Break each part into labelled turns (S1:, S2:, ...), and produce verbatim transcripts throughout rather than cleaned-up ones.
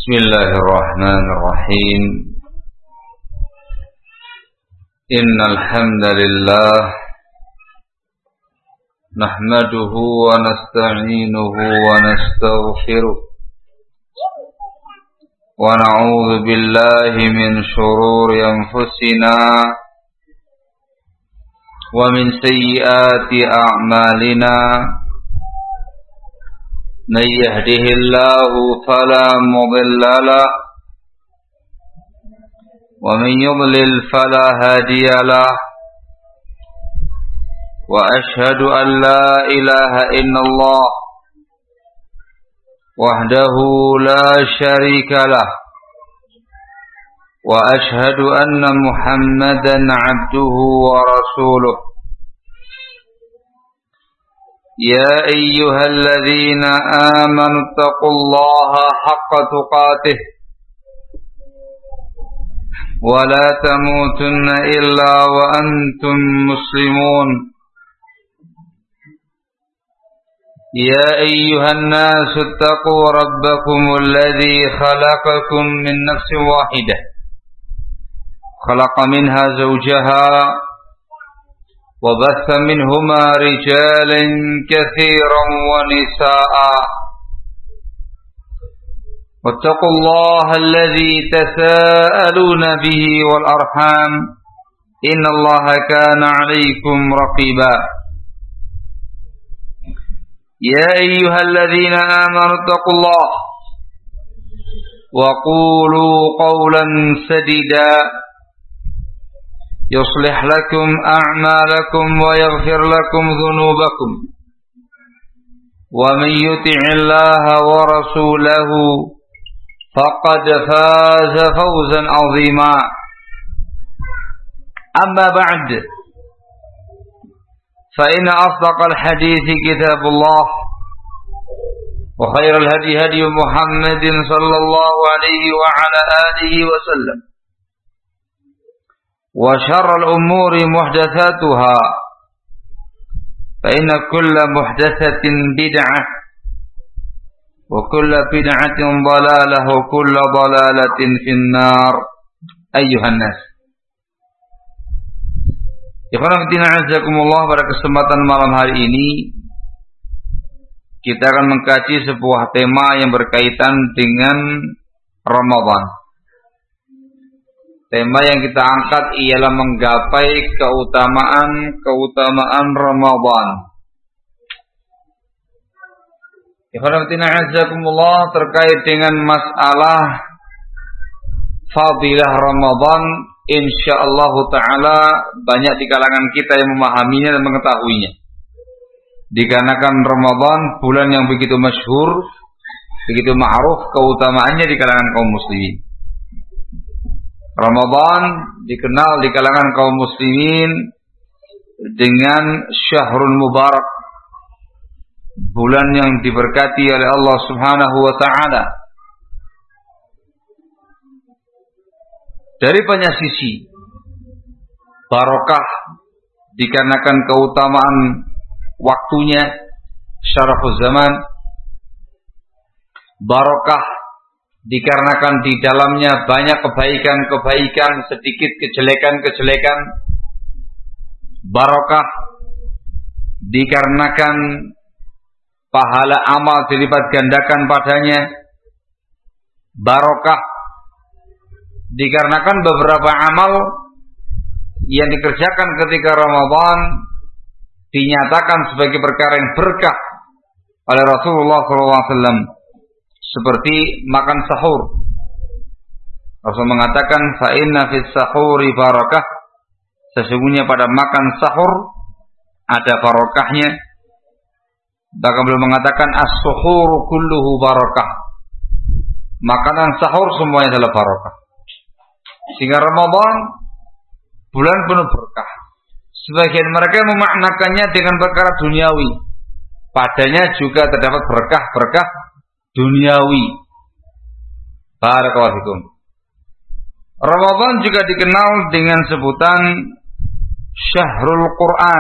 S1: Bismillahirrahmanirrahim. Innal hamdalillah nahmaduhu wa nasta'inuhu wa nastaghfiruh wa na'udzu billahi min shururi anfusina wa min sayyiati a'malina. من يهده الله فلا مضل له ومن يضلل فلا هادي له وأشهد أن لا إله إلا الله وحده لا شريك له وأشهد أن محمدا عبده ورسوله. يا أيها الذين آمنوا اتقوا الله حق تقاته ولا تموتن إلا وأنتم مسلمون. يا أيها الناس اتقوا ربكم الذي خلقكم من نفس واحدة خلق منها زوجها وبث منهما رجالا كثيرا ونساء واتقوا الله الذي تساءلون به والأرحام إن الله كان عليكم رقيبا. يا أيها الذين آمنوا اتقوا الله وقولوا قولا سديدا يصلح لكم أعمالكم ويغفر لكم ذنوبكم ومن يطع الله ورسوله فقد فاز فوزا عظيما. أما بعد فإن أصدق الحديث كتاب الله وخير الهدي هدي محمد صلى الله عليه وعلى آله وسلم وشر الأمور محدثاتها فإن كل محدثة بدعة وكل بدعة ضلالة وكل ضلالة في النار. أيها الناس, ikhwan fillah azakumullah, pada kesempatan malam hari ini kita akan mengkaji sebuah tema yang berkaitan dengan Ramadan. Tema yang kita angkat ialah menggapai keutamaan-keutamaan Ramadan. Ikhwan fillah azakumullah, terkait dengan masalah fadilah Ramadan, insyaallah taala banyak di kalangan kita yang memahaminya dan mengetahuinya. Dikarenakan Ramadan bulan yang begitu masyhur, begitu ma'ruf keutamaannya di kalangan kaum muslimin. Ramadan dikenal di kalangan kaum muslimin dengan Syahrul Mubarak, bulan yang diberkati oleh Allah Subhanahu wa taala. Dari banyak sisi barokah dikarenakan keutamaan waktunya, syarafuz zaman. Barokah dikarenakan di dalamnya banyak kebaikan-kebaikan, sedikit kejelekan-kejelekan. Barokah dikarenakan pahala amal dilipat gandakan padanya. Barokah dikarenakan beberapa amal yang dikerjakan ketika Ramadan dinyatakan sebagai perkara yang berkah oleh Rasulullah shallallahu alaihi wasallam. Seperti makan sahur. Rasul mengatakan fa inna fis sahuri barakah, sesungguhnya pada makan sahur ada barokahnya. Bahkan beliau mengatakan as-suhuru kulluhu barakah, makanan sahur semuanya adalah barokah. Sehingga Ramadan bulan penuh berkah. Sebagian mereka memaknakannya dengan perkara duniawi, padanya juga terdapat berkah-berkah duniawi. Barakallahu fikum. Ramadan juga dikenal dengan sebutan Syahrul Quran,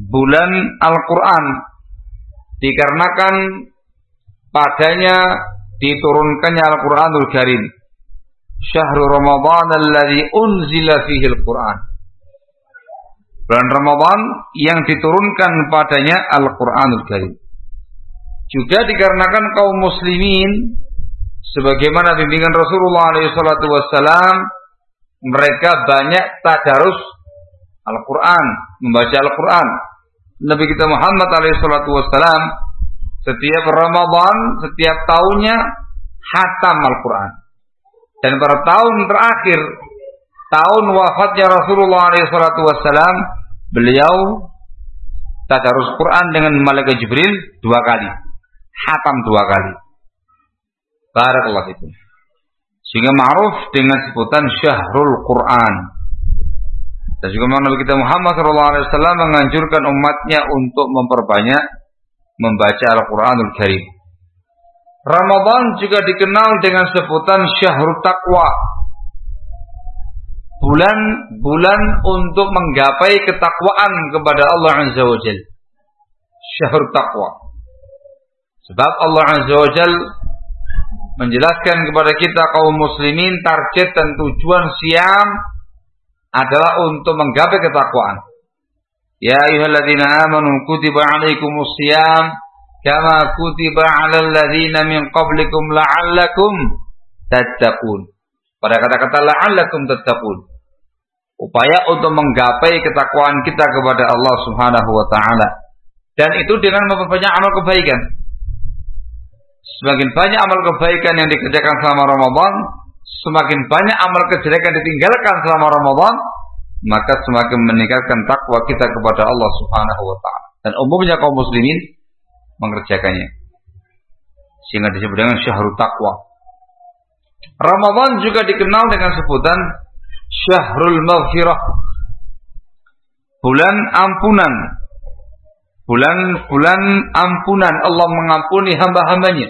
S1: bulan Al-Quran, dikarenakan padanya diturunkannya Al-Qur'anul Karim. Syahrul Ramadan alladzi unzila fihi al-Qur'an. Bulan Ramadan yang diturunkan padanya Al-Qur'anul Karim. Juga dikarenakan kaum muslimin sebagaimana bimbingan Rasulullah alaihi salatu wassalam, mereka banyak tadarus Al-Quran, membaca Al-Quran. Nabi kita Muhammad alaihi salatu wassalam setiap Ramadan, setiap tahunnya khatam Al-Quran. Dan pada tahun terakhir, tahun wafatnya Rasulullah alaihi salatu wassalam, beliau tadarus Quran dengan malaikat Jibril dua kali, khatam dua kali. Barakallahu fikum. Sehingga ma'ruf dengan sebutan Syahrul Quran. Dan juga Nabi kita Muhammad sallallahu alaihi wasallam menganjurkan umatnya untuk memperbanyak membaca Al-Qur'anul Karim. Ramadan juga dikenal dengan sebutan Syahrul Taqwa. Bulan-bulan untuk menggapai ketakwaan kepada Allah Azza wa Jalla. Syahrul Taqwa. Sebab Allah Azza wa Jalla menjelaskan kepada kita kaum muslimin target dan tujuan siam adalah untuk menggapai ketakwaan. Ya ayyuhalladzina amanu kutiba alaikumus syiyam kama kutiba 'alal ladzina min qablikum la'allakum tattaqun. Pada kata-kata la'allakum tattaqun, upaya untuk menggapai ketakwaan kita kepada Allah Subhanahu wa taala. Dan itu dengan memperbanyak amal kebaikan. Semakin banyak amal kebaikan yang dikerjakan selama Ramadan, semakin banyak amal kejelekan ditinggalkan selama Ramadan, maka semakin meningkatkan takwa kita kepada Allah Subhanahu wa taala. Dan umumnya kaum muslimin mengerjakannya. Sehingga disebut dengan Syahrul Taqwa. Ramadan juga dikenal dengan sebutan Syahrul Maghfirah. Bulan ampunan. Bulan-bulan ampunan, Allah mengampuni hamba-hambanya.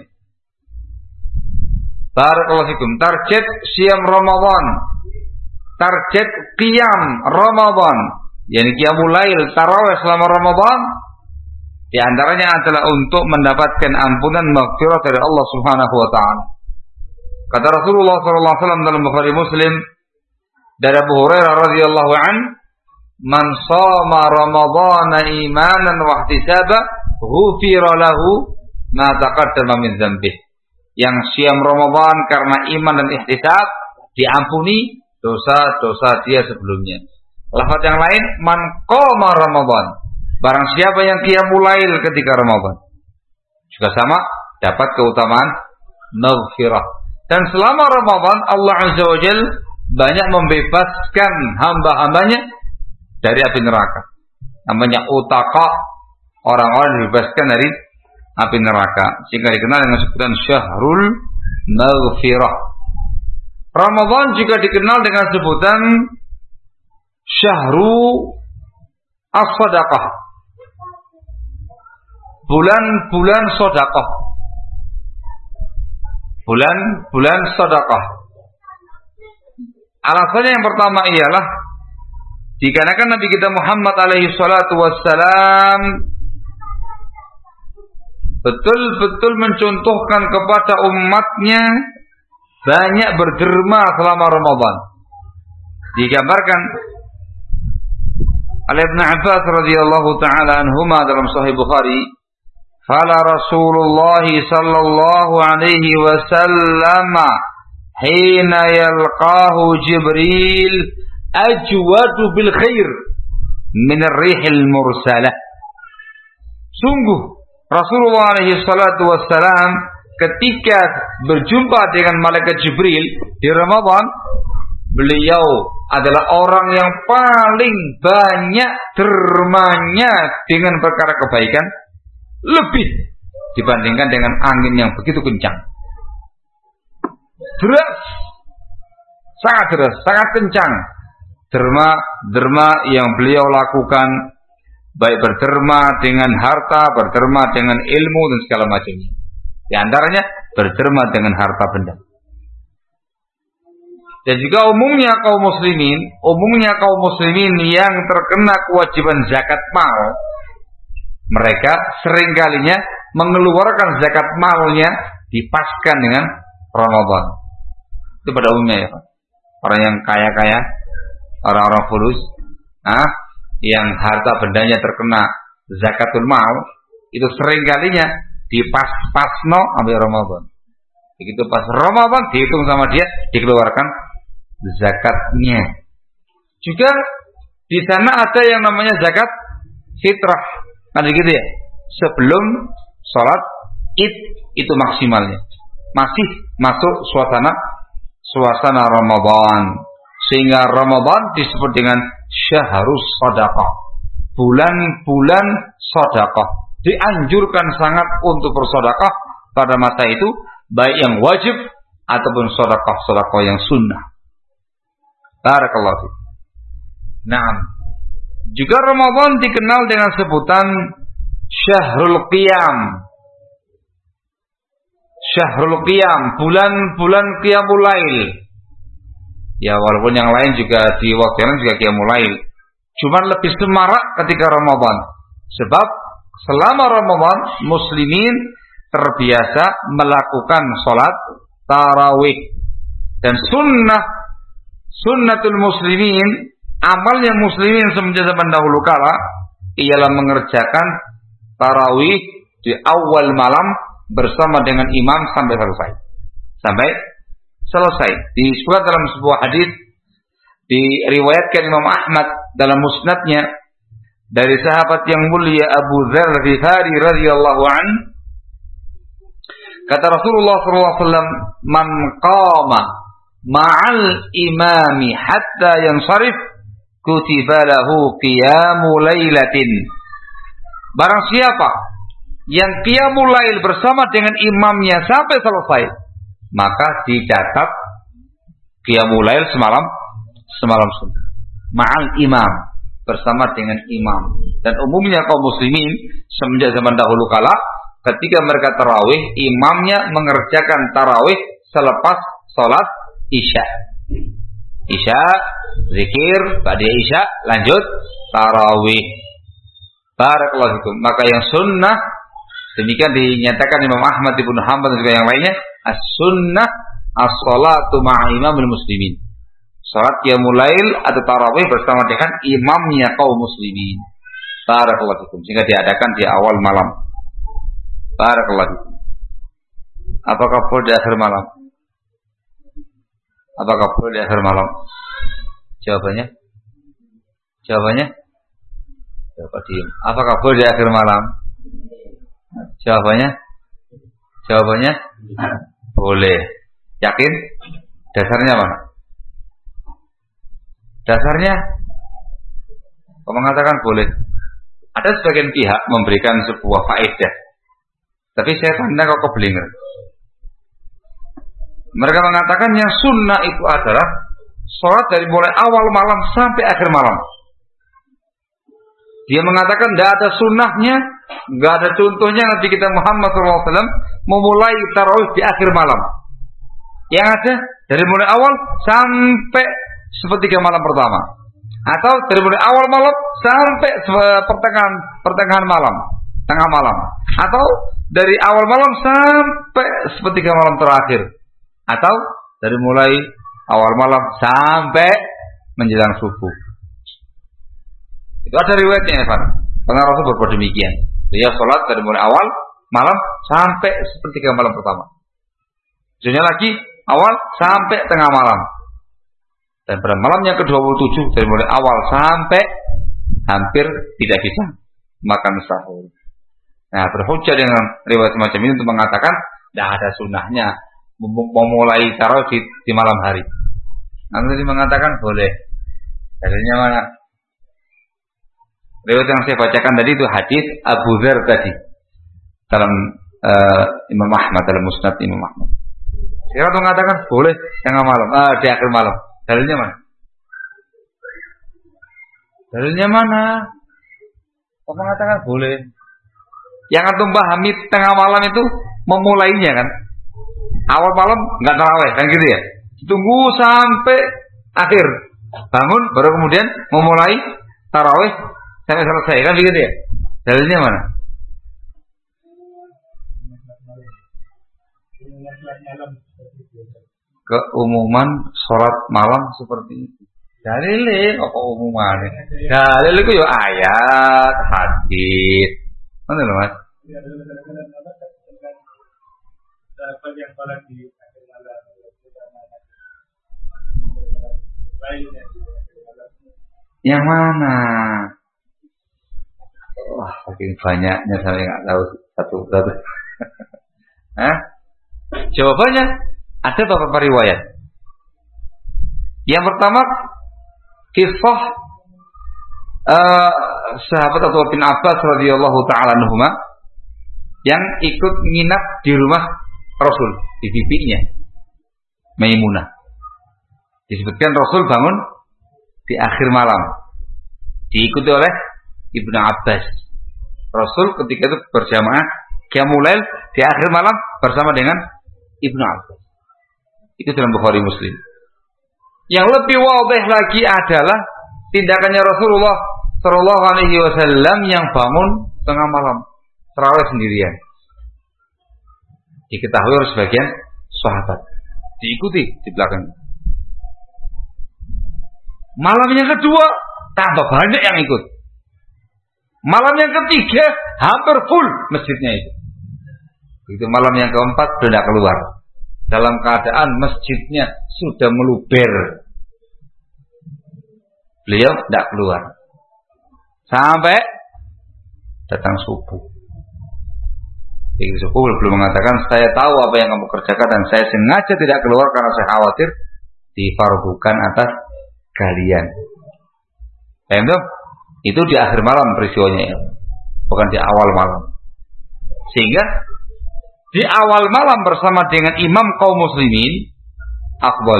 S1: Barakallahu fikum. Target siam Ramadan, target qiyam Ramadan, yakni qiyamul lail, tarawih selama Ramadan, di antaranya adalah untuk mendapatkan ampunan maghfirah dari Allah Subhanahu wa taala. Kata Rasulullah sallallahu alaihi wasallam dalam Bukhari Muslim dari Abu Hurairah radhiyallahu an, "Man shama Ramadhana imanan wa ihtisaba, ghufira lahu ma taqaddama min dzambihi." Yang siam Ramadan karena iman dan ihtisab, diampuni dosa-dosa dia sebelumnya. Lafaz yang lain, man qama Ramadan, barang siapa yang qiyamul lail ketika Ramadan, juga sama dapat keutamaan maghfirah. Dan selama Ramadan Allah Azza wa Jalla banyak membebaskan hamba-hambanya dari api neraka. Namanya utaqa, orang-orang dibebaskan dari api neraka, sehingga dikenal dengan sebutan Syahrul Maghfirah. Ramadan juga dikenal dengan sebutan Syahru As-Sadaqah, bulan-bulan sedekah. Bulan-bulan sedekah. Alasannya yang pertama ialah dikarenakan Nabi kita Muhammad alaihi salatu wassalam betul-betul mencontohkan kepada umatnya banyak berderma selama Ramadan. Digambarkan oleh Ibnu Abbas radhiyallahu taala anhuma dalam Sahih Bukhari, "Fala Rasulullah sallallahu alaihi wasallam hina yalqahu Jibril ajwadu bil khair min ar-rihil mursalah." Sungguh Rasulullah alaihi salatu wassalam ketika berjumpa dengan malaikat Jibril di Ramadan, beliau adalah orang yang paling banyak dermanya dengan perkara kebaikan, lebih dibandingkan dengan angin yang begitu kencang. Deras, sangat deras, sangat kencang. Derma, derma yang beliau lakukan, baik berderma dengan harta, berderma dengan ilmu dan segala macamnya. Di antaranya berderma dengan harta benda. Dan juga umumnya kaum muslimin, umumnya kaum muslimin yang terkena kewajiban zakat mal, mereka seringkalinya mengeluarkan zakat malnya dipaskan dengan Ramadan. Itu pada umumnya ya Pak. Orang yang kaya-kaya, orang-orang fulus, ah, yang harta bendanya terkena zakatul mal, itu sering kalinya dipas-pasno ambil Ramadan. Begitu pas Ramadan dihitung sama dia, dikeluarkan zakatnya. Juga di sana ada yang namanya zakat fitrah, kan gitu ya. Sebelum sholat Id itu maksimalnya, masih masuk suasana suasana Ramadan, sehingga Ramadan disebut dengan syahrus shadaqah, bulan-bulan sedekah. Dianjurkan sangat untuk bersedekah pada masa itu, baik yang wajib ataupun sedekah-sedekah yang sunnah. Barakallahu fiik. Nah, juga Ramadan dikenal dengan sebutan Syahrul Qiyam. Syahrul Qiyam, bulan-bulan Qiyamul Lail. Ya, walaupun yang lain juga di waktu yang lain juga Qiyamul Lail. Cuman lebih semarak ketika Ramadan. Sebab selama Ramadan muslimin terbiasa melakukan sholat tarawih. Dan sunnah sunnatul muslimin, amalnya muslimin semenjak zaman dahulu kala ialah mengerjakan tarawih di awal malam bersama dengan imam sampai selesai. Sampai selesai. Disebut dalam sebuah hadis, diriwayatkan Imam Ahmad dalam musnadnya dari sahabat yang mulia Abu Dzar Ghifari radhiyallahu an, kata Rasulullah sallallahu alaihi wasallam, "Man qama ma'al imami hatta yansarif kutiba lahu qiyamu lailatin." Barang siapa yang qiyamul lail bersama dengan imamnya sampai selesai, maka dicatat qiyamul lail semalam semalam sunat ma'al imam, bersama dengan imam. Dan umumnya kaum muslimin semenjak zaman dahulu kala, ketika mereka tarawih, imamnya mengerjakan tarawih selepas sholat isya. Isya, zikir, pada isya, lanjut tarawih. Barakallahu fikum. Maka yang sunnah, demikian dinyatakan Imam Ahmad ibn Hanbal dan juga yang lainnya, as-sunnah as-salatu ma'a imamil muslimin. Salat qiyamul lail atau tarawih bersama dengan imamnya kaum muslimin. Barakallahu fikum. Sehingga diadakan di awal malam. Barakallahu fikum. Apakah boleh di akhir malam? Apakah boleh di akhir malam? Jawabannya? Jawabannya? Jawab diam. Apakah boleh di akhir malam? Jawabannya? Jawabannya? Boleh. Yakin? Dasarnya mana? Dasarnya kau mengatakan boleh. Ada sebagian pihak memberikan sebuah faedah, tapi saya tanya kau keblinger. Mereka mengatakan yang sunnah itu adalah sholat dari mulai awal malam sampai akhir malam. Dia mengatakan tidak ada sunnahnya, tidak ada contohnya Nabi kita Muhammad shallallahu alaihi wasallam memulai tarawih di akhir malam. Yang ada dari mulai awal sampai sepertiga malam pertama, atau dari mulai awal malam sampai pertengahan pertengahan malam, tengah malam, atau dari awal malam sampai sepertiga malam terakhir, atau dari mulai awal malam sampai menjelang subuh. Itu ada riwayatnya, Evan. Karena Rasul berbuat demikian. Dia sholat dari mulai awal malam sampai sepertiga malam pertama. Maksudnya lagi awal sampai tengah malam. Dan pada malam yang ke dua puluh tujuh dari mulai awal sampai hampir tidak bisa makan sahur. Nah, berhujjah dengan riwayat semacam ini untuk mengatakan tidak ada sunnahnya memulai tarawih di, di malam hari. Nanti mengatakan boleh. Dalilnya mana? Riwayat yang saya bacakan tadi itu hadis Abu Dzar tadi dalam uh, Imam Ahmad, dalam Musnad Imam Ahmad. Saya mengatakan boleh tengah malam, ah, di akhir malam. Dalilnya mana? Dalilnya mana? Kau mengatakan boleh. Yang antum pahami tengah malam itu memulainya kan? Awal malam nggak tarawih kan gitu ya? Tunggu sampai akhir, bangun baru kemudian memulai tarawih sampai selesai kan begitu ya? Dalilnya mana? keumuman sholat malam seperti itu. Dalile apa umuman? Dalil itu ya ayat, hadis. Mana lho Mas? Yang mana? Wah, saking banyaknya saya nggak tahu satu-satu. Hah? Jawabannya ada beberapa riwayat. Yang pertama kisah uh, sahabat atau bin Abbas radhiyallahu taala anhuma yang ikut nginap di rumah Rasul, di bibinya Maimunah. Disebutkan Rasul bangun di akhir malam, diikuti oleh Ibnu Abbas. Rasul ketika itu berjamaah Qiyamul Lail di akhir malam bersama dengan Ibnu Abbas. Itu dalam Bukhari Muslim. Yang lebih wadih lagi adalah tindakannya Rasulullah Shallallahu Alaihi Wasallam yang bangun tengah malam tarawih sendirian. Diketahui oleh sebagian sahabat, diikuti di belakang. Malam yang kedua tambah banyak yang ikut. Malam yang ketiga hampir full masjidnya itu. Itu malam yang keempat sudah tidak keluar. Dalam keadaan masjidnya sudah meluber. Beliau tidak keluar. Sampai datang subuh. Jadi subuh belum mengatakan saya tahu apa yang kamu kerjakan dan saya sengaja tidak keluar karena saya khawatir difardukan atas kalian. Paham? Itu di akhir malam peristiwanya ya. Bukan di awal malam. Sehingga di awal malam bersama dengan imam kaum muslimin afdal.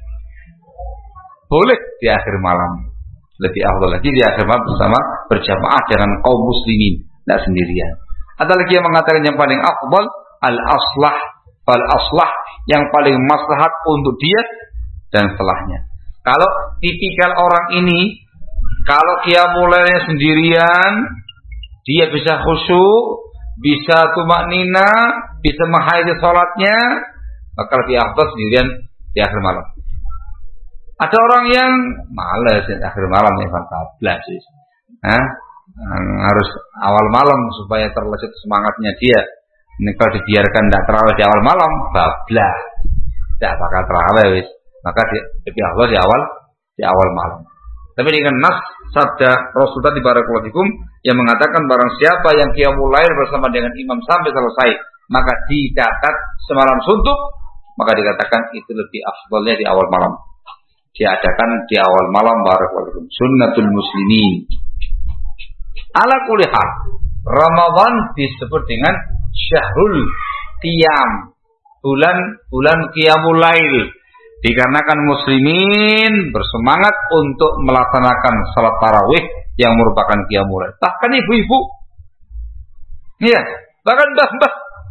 S1: Boleh di akhir malam. Lebih afdal lagi di akhir malam bersama berjamaah dengan kaum muslimin, tidak sendirian. Ada lagi yang mengatakan yang paling afdal al-aslah, fal aslah, yang paling maslahat untuk dia dan setelahnya. Kalau tipikal orang ini, kalau qiyamul lailnya sendirian, dia bisa khusyuk, bisa tumaknina, bisa menghayati salatnya, maka lebih afdal sendirian di akhir malam. Ada orang yang malas di akhir malam ya fantablas, nah, harus awal malam supaya terlecut semangatnya dia. Ini kalau dibiarkan tidak terawih di awal malam, bablas, tidak bakal terawih, maka lebih afdal di awal di awal malam. Tapi dengan nas sabda Rasulullah di barakallahu fikum yang mengatakan barang siapa yang qiyamul lail bersama dengan imam sampai selesai maka dicatat semalam suntuk, maka dikatakan itu lebih afdalnya di awal malam. Diadakan di awal malam barakallahu fikum. Sunnatul muslimin. Ala kulli hal, Ramadan disebut dengan syahrul qiyam, bulan bulan qiyamul lail. Dikarenakan muslimin bersemangat untuk melaksanakan salat tarawih yang merupakan qiyamul lail. Bahkan ibu-ibu, iya, bahkan mbah-mbah,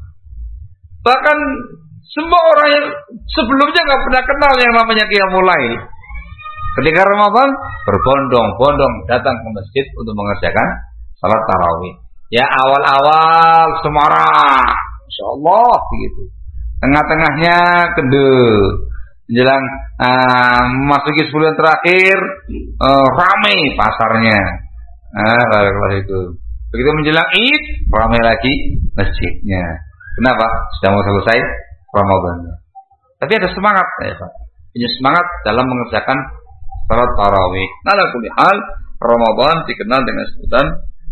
S1: bahkan semua orang yang sebelumnya nggak pernah kenal yang namanya qiyamul lail. Ketika Ramadan berbondong-bondong datang ke masjid untuk mengerjakan salat tarawih. Ya awal-awal semarang, insyaallah begitu. Tengah-tengahnya kendel. Menjelang uh, memasuki sebulan terakhir uh, ramai pasarnya. Ah, kalau itu. Begitu menjelang Id ramai lagi masjidnya. Kenapa? Sudah mau selesai Ramadan. Tapi ada semangat ya Pak. Punya semangat dalam mengerjakan salat tarawih. Ala kulli hal, Ramadan dikenal dengan sebutan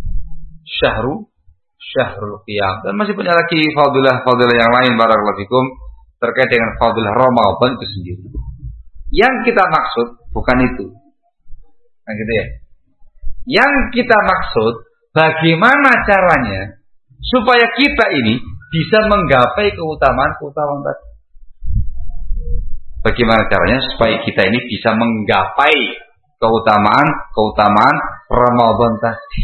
S1: syahru syahrul qiyam. Dan masih banyak lagi fadilah-fadilah yang lain barakallahu fikum terkait dengan fadilah Ramadan itu sendiri. Yang kita maksud bukan itu. Nah gitu ya. Yang kita maksud bagaimana caranya supaya kita ini bisa menggapai keutamaan-keutamaan tadi. Bagaimana caranya supaya kita ini bisa menggapai keutamaan-keutamaan Ramadan tadi.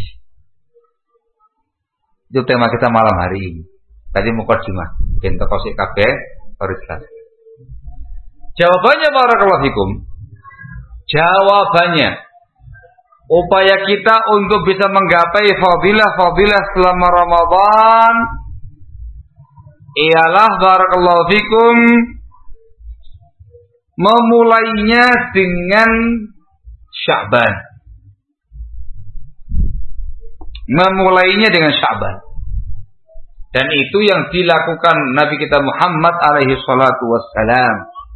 S1: Itu tema kita malam hari ini. Tadi mukadimah, bento kosik kabeh baru jelas. Jawabannya barakallahu fikum. Jawabannya upaya kita untuk bisa menggapai fadilah-fadilah selama Ramadan ialah barakallahu fikum memulainya dengan Sya'ban. Memulainya dengan Sya'ban. Dan itu yang dilakukan Nabi kita Muhammad alaihi salatu wassalam.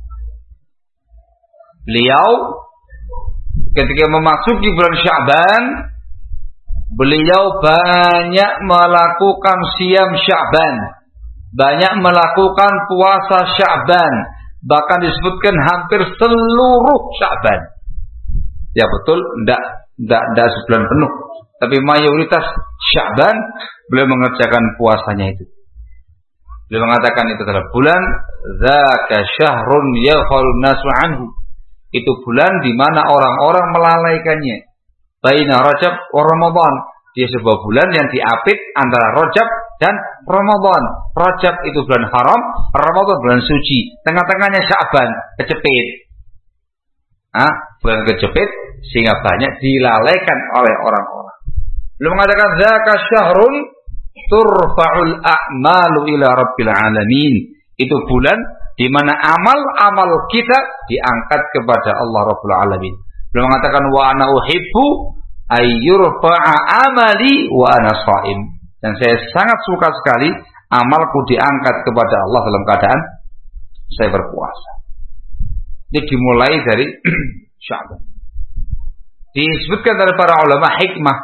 S1: Beliau ketika memasuki bulan Sya'ban, beliau banyak melakukan siam Sya'ban, banyak melakukan puasa Sya'ban, bahkan disebutkan hampir seluruh Sya'ban. Ya betul, tidak tidak tidak sebulan penuh, tapi mayoritas Sya'ban beliau mengerjakan puasanya itu. Beliau mengatakan itu adalah bulan dzaka syahrun yaghfalun nasu anhu. Itu bulan di mana orang-orang melalaikannya. Baina Rajab wa Ramadan. Dia sebuah bulan yang diapit antara Rajab dan Ramadan. Rajab itu bulan haram, Ramadan bulan suci. Tengah-tengahnya Sya'ban, kecepit. Ah, bulan kecepit sehingga banyak dilalaikan oleh orang-orang. Belum mengatakan zaka syahrun turfa'ul a'malu ila rabbil alamin. Itu bulan di mana amal-amal kita diangkat kepada Allah Rabbul Alamin. Belum mengatakan wa ana uhibbu ayyurfa'a amali wa ana shaim. Dan saya sangat suka sekali amalku diangkat kepada Allah dalam keadaan saya berpuasa. Ini dimulai dari Sya'ban. Disebutkan dari para ulama hikmah.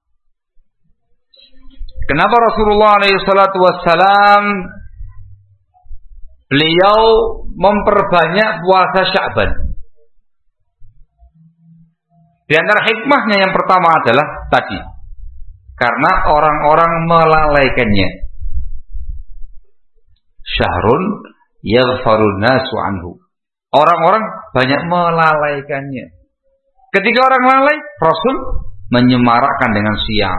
S1: Kenapa Rasulullah alaihi salatu wassalam beliau memperbanyak puasa Sya'ban? Di antara hikmahnya yang pertama adalah tadi, karena orang-orang melalaikannya. Syahrun yaghfarun nasu anhu. Orang-orang banyak melalaikannya. Ketika orang lalai, Rasul menyemarakkan dengan siang.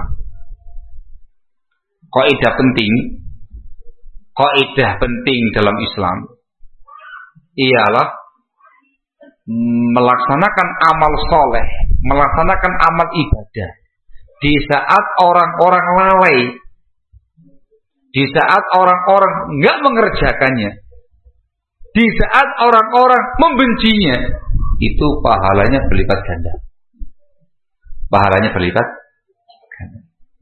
S1: Kaidah penting, kaidah penting dalam Islam ialah melaksanakan amal soleh, melaksanakan amal ibadah di saat orang-orang lalai, di saat orang-orang enggak mengerjakannya, di saat orang-orang membencinya, itu pahalanya berlipat ganda. Pahalanya berlipat ganda.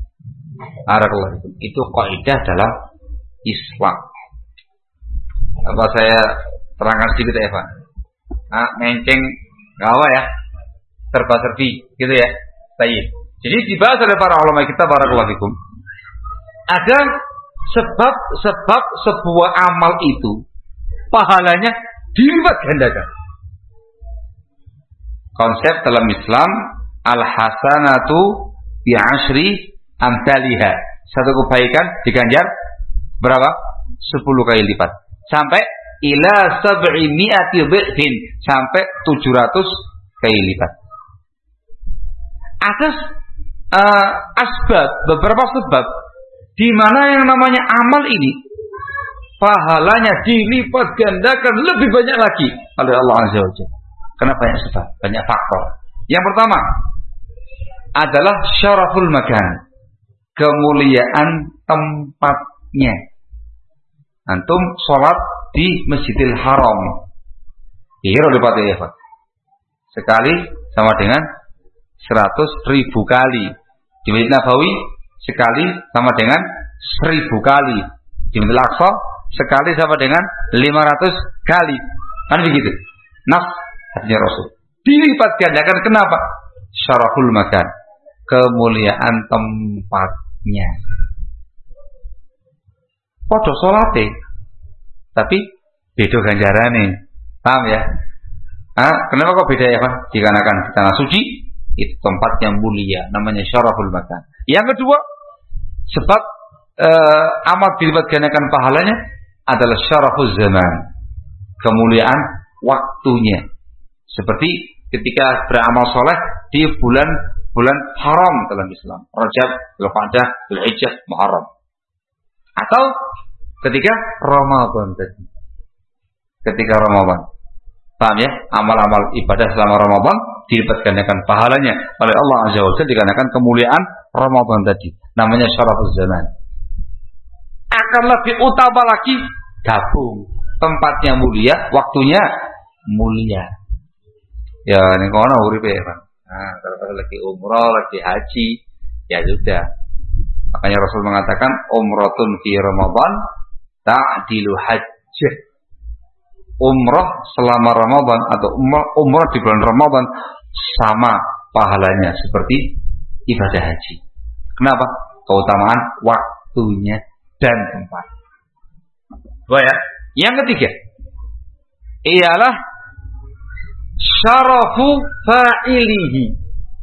S1: Itu kaidah dalam Islam. Apa saya terangkan sedikit ya Pak? Nah, menceng gawa ya, serba-serbi gitu ya. Baik. Jadi dibahas oleh para ulama kita barakallahu fikum. Ada sebab-sebab sebuah amal itu pahalanya dilipat gandakan. Konsep dalam Islam al-hasanatu bi asyri amsalihha. Satu kebaikan diganjar berapa? sepuluh kali lipat. Sampai ila sab'i mi'ati dhifin, sampai tujuh ratus kali lipat. Atas uh, asbab, beberapa sebab di mana yang namanya amal ini pahalanya dilipat gandakan lebih banyak lagi oleh Allah Azza wa Jalla. Karena banyak sebab, banyak faktor. Yang pertama adalah syaraful makan, kemuliaan tempatnya. Antum sholat di Masjidil Haram, iya oleh Pak Yafat, sekali sama dengan seratus ribu kali. Di Masjid Nabawi sekali sama dengan seribu kali. Di Masjid Al-Aqsa sekali sama dengan lima ratus kali. Kan begitu. Nas hadisnya Rasul. Dilipat gandakan. Kenapa? Syaraful makan, kemuliaan tempatnya. Podo salate, tapi beda ganjarane. Paham ya? Ah, kenapa kok beda ya, Pak? Dikarenakan di tanah suci itu tempat yang mulia, namanya syaraful makan. Yang kedua, sebab eh, amat dilipat gandakan pahalanya adalah syaraful zaman, kemuliaan waktunya. Seperti ketika beramal soleh di bulan-bulan haram dalam Islam, Rajab, Dzulqa'dah, Dzulhijjah, Muharram. Atau ketika Ramadan tadi. Ketika Ramadan. Paham ya? Amal-amal ibadah selama Ramadan dilipat gandakan pahalanya oleh Allah Azza wa Jalla dikarenakan kemuliaan Ramadan tadi. Namanya syarafuz zaman. Akan akan lebih utama lagi gabung. Tempatnya mulia, waktunya mulia. Ya, ini kono uripe ya, Pak. Nah, kalau lagi umroh, lagi haji, ya sudah. Makanya Rasul mengatakan umratun fi Ramadan ta'dilu hajjah. Umrah selama Ramadan atau umrah, umrah di bulan Ramadan sama pahalanya seperti ibadah haji. Kenapa? Keutamaan waktunya dan tempat. Dua ya. Yang ketiga ialah syarafu fa'ilihi,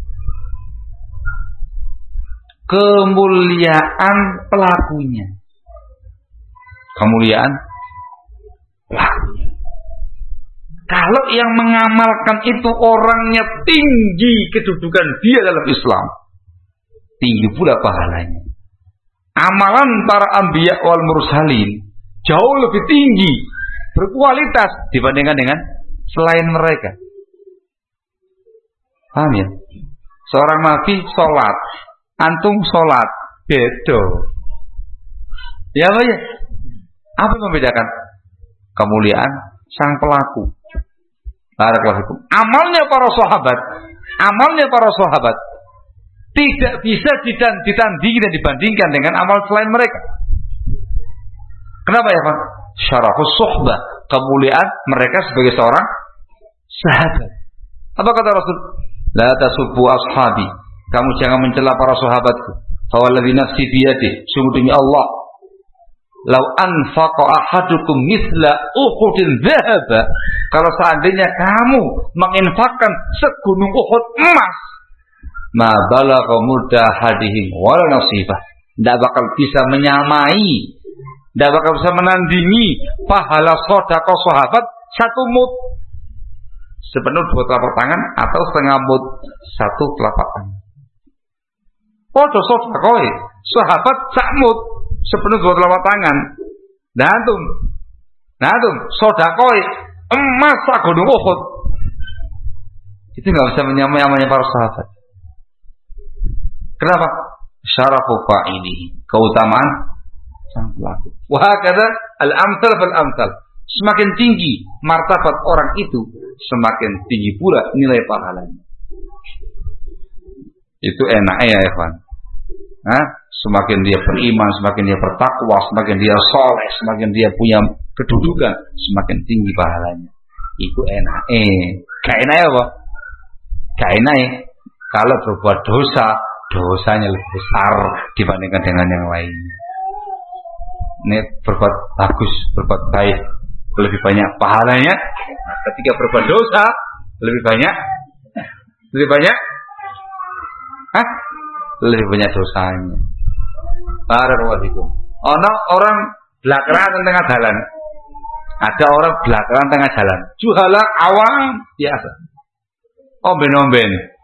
S1: kemuliaan pelakunya. Kemuliaan pelakunya. Kalau yang mengamalkan itu orangnya tinggi kedudukan dia dalam Islam, tinggi pula pahalanya. Amalan para anbiya wal mursalin jauh lebih tinggi, berkualitas dibandingkan dengan selain mereka. Paham ya? Seorang nabi sholat, antum sholat, beda. Ya apa ya? Apa yang membedakan? Kemuliaan sang pelaku. Barakallahu. Amalnya para sahabat, amalnya para sahabat tidak bisa ditandingi dan dibandingkan dengan amal selain mereka. Kenapa ya Pak? Syarafus suhbah, kemuliaan mereka sebagai seorang sahabat. Apa kata Rasul? La tasubbu ashabi, kamu jangan mencela para sahabatku. Fawalladzi nafsi biyadihi, sungguh demi Allah, lau anfaqa ahadukum mithla Uhudin dhahaba, kalau seandainya kamu menginfakkan segunung Uhud emas, ma balagha mudda hadihim wala nasibah, tidak bakal bisa menyamai, tidak bakal bisa menandingi pahala sedekah sahabat satu mud, sepenuh dua telapak tangan atau setengah mud satu telapak tangan. Padha sedekah sahabat sak mud sepenuh dua telapak tangan. Nah antum, nah antum sedekah emas sak gunung Uhud, itu nggak bisa menyamai amalnya para sahabat. Kenapa? Syarafu fa'ilihi, keutamaan sang pelaku. Wah kata al-amsal fal-amsal, semakin tinggi martabat orang itu, semakin tinggi pula nilai pahalanya. Itu enaknya ya Evan. Nah, semakin dia beriman, semakin dia bertakwa, semakin dia soleh, semakin dia punya kedudukan, semakin tinggi pahalanya. Itu enaknya. Gak enaknya apa? Gak enaknya kalau berbuat dosa, dosanya lebih besar dibandingkan dengan yang lainnya. Ini berbuat bagus, berbuat baik, lebih banyak pahalanya. Nah, ketika berbuat dosa, lebih banyak, lebih banyak, hah? Lebih banyak dosanya. Barakallahu. Ono orang belakangan tengah jalan. Ada orang belakangan tengah jalan. Juhala awam biasa. Omben-omben.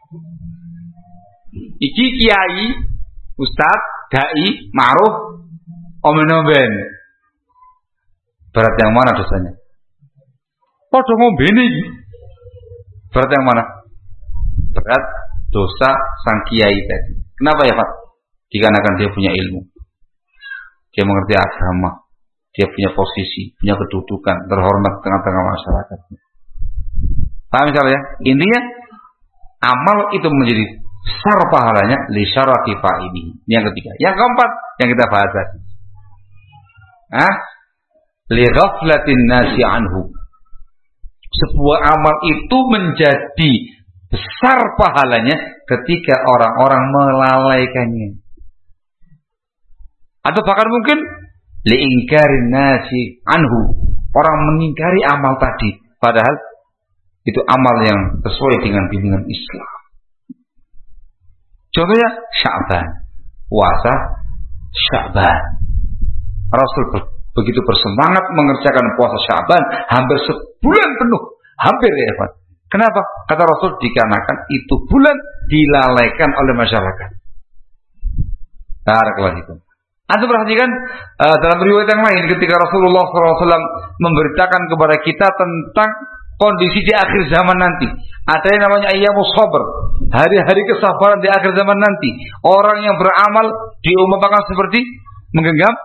S1: Iki kiai, ustaz, dai, ma'ruf, omben-omben. Berat yang mana dosanya? Padha ngombene iki. Berat yang mana? Berat dosa sang kiai tadi. Kenapa ya Pak? Dikarenakan dia punya ilmu, dia mengerti agama, dia punya posisi, punya kedudukan, terhormat di tengah-tengah masyarakat. Paham misalnya? Intinya amal itu menjadi besar pahalanya li syarafi fa'ilihi. Yang ketiga. Yang keempat yang kita bahas tadi. Ah, li ghaflatin nasi anhu. Sebuah amal itu menjadi besar pahalanya ketika orang-orang melalaikannya. Atau bahkan mungkin liingkarin nasi anhu, orang mengingkari amal tadi, padahal itu amal yang sesuai dengan bimbingan Islam. Contohnya Sya'ban, puasa Sya'ban. Rasul begitu bersemangat mengerjakan puasa Sya'ban hampir sebulan penuh, hampir ya Pak. Kenapa? Kata Rasul, dikarenakan itu bulan dilalaikan oleh masyarakat. Barakallahu fikum. Anda perhatikan uh, dalam riwayat yang lain ketika Rasulullah shallallahu alaihi wasallam memberitakan kepada kita tentang kondisi di akhir zaman nanti. Ada yang namanya ayyamus sabr, hari-hari kesabaran di akhir zaman nanti. Orang yang beramal diumpamakan seperti menggenggam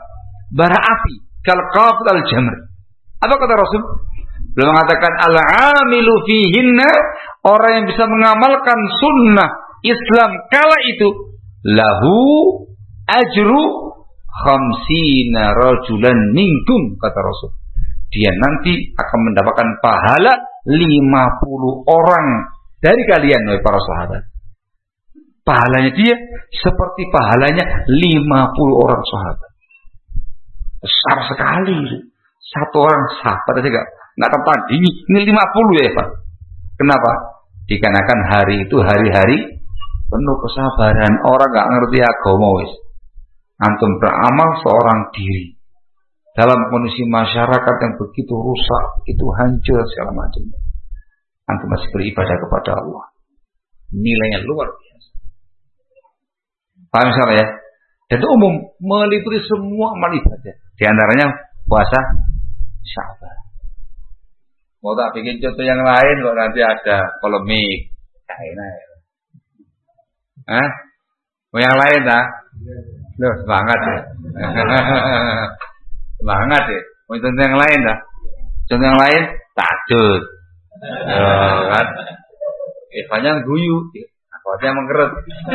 S1: bara api, kal qafil al jamr. Apa kata Rasul? Beliau mengatakan al-amilu fihinna, orang yang bisa mengamalkan sunnah Islam kala itu, lahu ajru khamsina rajulan minkum, kata Rasul. Dia nanti akan mendapatkan pahala lima puluh orang dari kalian, wahai para sahabat. Pahalanya dia seperti pahalanya lima puluh orang sahabat. Besar sekali. Satu orang sahabat aja gak, gak tertandingi. Ini lima puluh ya Pak. Kenapa? Dikarenakan hari itu hari-hari penuh kesabaran. Orang gak ngerti agama wis. Antum beramal seorang diri dalam kondisi masyarakat yang begitu rusak, begitu hancur segala macamnya. Antum masih beribadah kepada Allah. Nilainya luar biasa. Paham misalnya ya? Dan itu umum, meliputi semua amal ibadah. Di antaranya puasa Sya'ban. Mau tak bikin contoh yang lain kok nanti ada polemik. Ya enak ya. Hah? Mau yang lain tak? Loh, semangat ya. Semangat ya. Mau contoh yang lain tak? Contoh yang lain, tahajud. Oh, kan? Evanya guyu, aku aja mengkerut.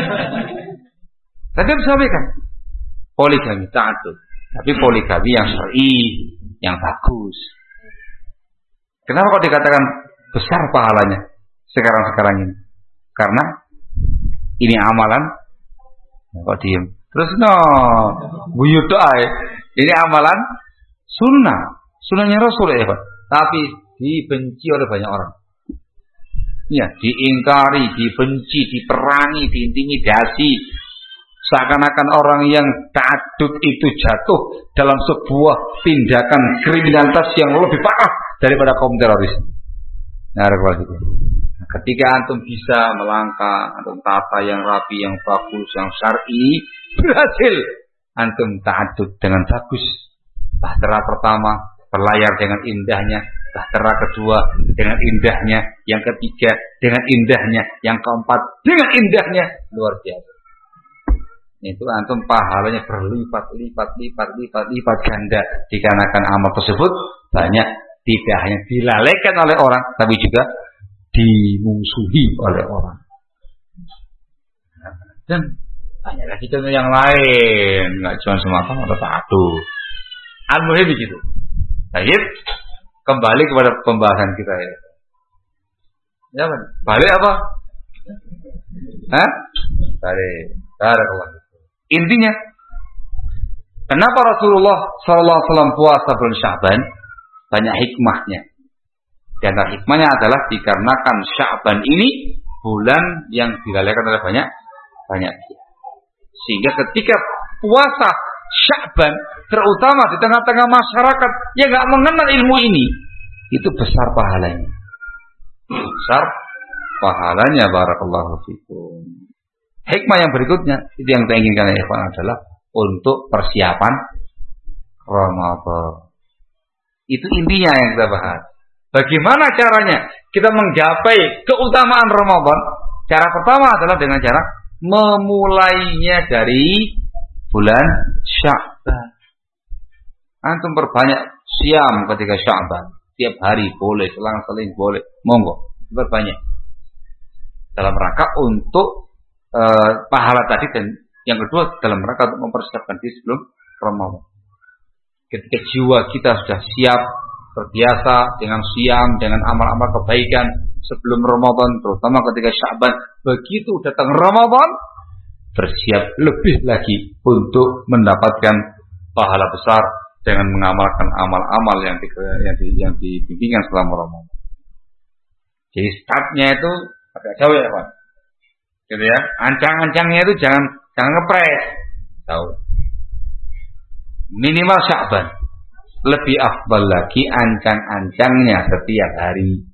S1: Tadi bisa sampaikan poligami tahajud, tapi poligami yang syar'i, yang bagus. Kenapa kok dikatakan besar pahalanya sekarang-sekarang ini? Karena ini amalan. Kok diem? Terus no, guyu doa. Ini amalan sunnah, sunnahnya Rasul ya Pak. Tapi dibenci oleh banyak orang. Ya, diingkari, dibenci, diperangi, diintimidasi. Seakan-akan orang yang ta'addud itu jatuh dalam sebuah tindakan kriminalitas yang lebih parah daripada kaum teroris. Nah, ketika antum bisa melangkah, antum tata yang rapi, yang bagus, yang syar'i, berhasil antum ta'addud dengan bagus. Bahtera pertama berlayar dengan indahnya, bahtera kedua dengan indahnya, yang ketiga dengan indahnya, yang keempat dengan indahnya, luar biasa. Itu antum pahalanya berlipat-lipat, lipat-lipat, lipat ganda dikarenakan amal tersebut banyak tidak hanya dilalaikan oleh orang, tapi juga dimusuhi oleh orang. Dan banyak lagi contoh yang lain, nggak cuma semata-mata ta'addud. Al-muhim begitu. Baik, kembali kepada pembahasan kita ya. Ya, balik apa? Hah? Balik. Barakallahu. Intinya, kenapa Rasulullah Sallallahu Alaihi Wasallam puasa bulan Sya'ban? Banyak hikmahnya. Di antara hikmahnya adalah dikarenakan Sya'ban ini bulan yang dilalaikan oleh banyak banyak dia. Sehingga ketika puasa Sya'ban, terutama di tengah-tengah masyarakat yang nggak mengenal ilmu ini, itu besar pahalanya. Besar pahalanya. Barakallahu fikum. Hikmah yang berikutnya, itu yang kita inginkan ya ikhwan, adalah untuk persiapan Ramadan. Itu intinya yang kita bahas. Bagaimana caranya kita menggapai keutamaan Ramadan? Cara pertama adalah dengan cara memulainya dari bulan Sya'ban. Antum perbanyak siam ketika Sya'ban. Tiap hari boleh, selang-seling boleh. Monggo, berbanyak. Dalam rangka untuk Uh, pahala tadi, dan yang kedua dalam rangka untuk mempersiapkan diri sebelum Ramadan. Ketika jiwa kita sudah siap, terbiasa dengan siam, dengan amal-amal kebaikan sebelum Ramadan, terutama ketika Sya'ban, begitu datang Ramadan, bersiap lebih lagi untuk mendapatkan pahala besar dengan mengamalkan amal-amal yang di, yang, di, yang dibimbingkan selama Ramadan. Jadi startnya itu agak jauh ya Pak. Gitu ya, ancang-ancangnya itu jangan jangan ngepres, tahu. Minimal Sya'ban. Lebih afdal lagi ancang-ancangnya setiap hari,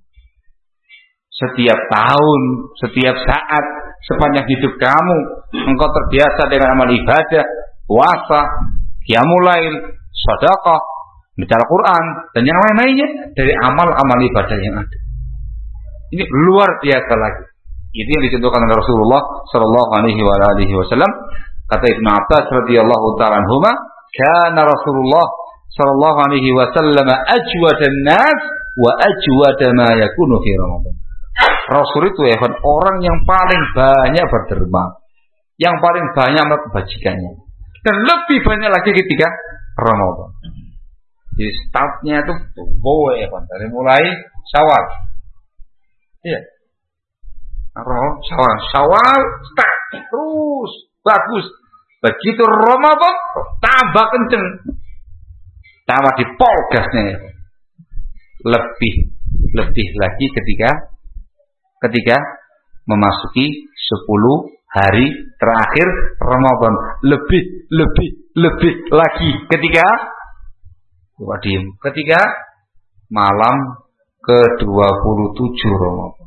S1: setiap tahun, setiap saat sepanjang hidup kamu. Engkau terbiasa dengan amal ibadah, puasa, qiyamul lail, sedekah, baca Al-Quran dan yang lain-lainnya dari amal-amal ibadah yang ada. Ini luar biasa lagi. Itu yang dicontohkan oleh Rasulullah Sallallahu Alaihi Wasallam. Kata Ibnu Abbas radhiyallahu taala anhuma, Kana Rasulullah sallallahu alaihi wasallam ajwadan nas wa ajwada ma yakunu fi Ramadan. Rasul itu ya kan orang yang paling banyak berderma, yang paling banyak kebajikannya, dan lebih banyak lagi ketika Ramadan. Jadi startnya itu boe ya kan dari mulai Syawal. Iya. Roh, Syawal, Syawal start terus bagus. Begitu Ramadan tambah kenceng, tambah dipol gasnya, lebih lebih lagi ketika ketika memasuki sepuluh hari terakhir Ramadan, lebih lebih lebih lagi ketika wadim ketika malam ke dua puluh tujuh Ramadan.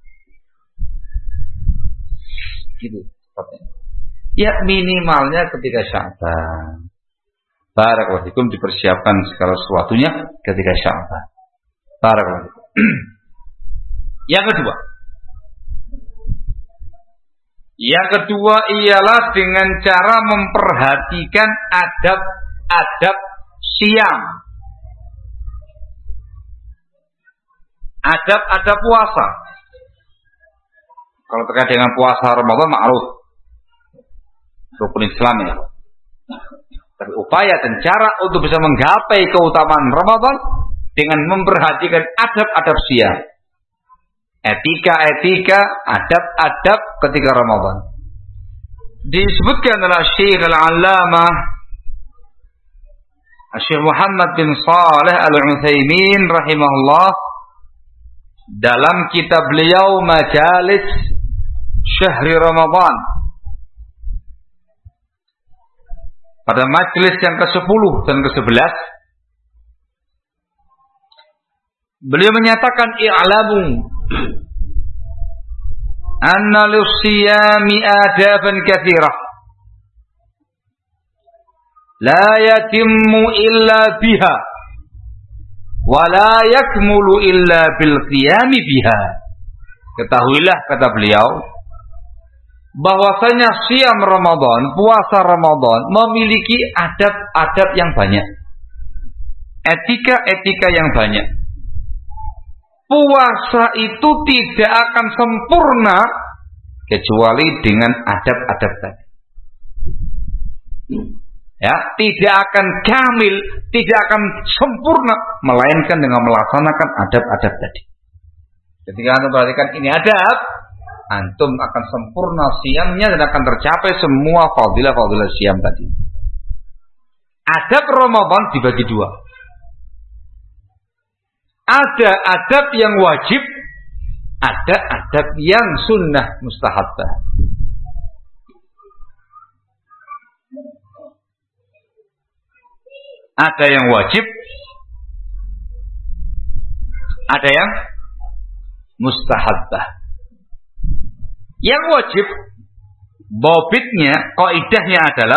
S1: Gitu sepertinya. Ya minimalnya ketika Sya'ban. Barakallahu fikum, dipersiapkan segala sesuatunya ketika Sya'ban. Barakallahu fikum. Yang kedua. Yang kedua ialah dengan cara memperhatikan adab-adab siam. Adab-adab puasa. Kalau terkait dengan puasa Ramadan ma'ruf, rukun Islam ya. Tapi upaya dan cara untuk bisa menggapai keutamaan Ramadan dengan memperhatikan adab-adab siam, etika-etika, adab-adab ketika Ramadan. Disebutkan oleh Syekh Al-Allamah Syekh Muhammad bin Shalih Al-Utsaimin rahimahullah dalam kitab beliau Majalis Syahri Ramadan. Pada majelis yang kesepuluh dan kesebelas, beliau menyatakan i'lamu anna lis-siyami adaban katsirah la yatimmu illa biha wa la yakmulu illa bil qiyami biha. Ketahuilah, kata beliau, bahwasanya siam Ramadan, puasa Ramadan memiliki adab-adab yang banyak, etika-etika yang banyak. Puasa itu tidak akan sempurna kecuali dengan adab-adab tadi. Ya, tidak akan kamil, tidak akan sempurna melainkan dengan melaksanakan adab-adab tadi. Ketika Anda perhatikan ini adab, antum akan sempurna siamnya dan akan tercapai semua fadilah-fadilah siam tadi. Adab Ramadan dibagi dua. Ada adab yang wajib, ada adab yang sunnah mustahabbah. Ada yang wajib, ada yang mustahabbah. Yang wajib, bobitnya, kaidahnya adalah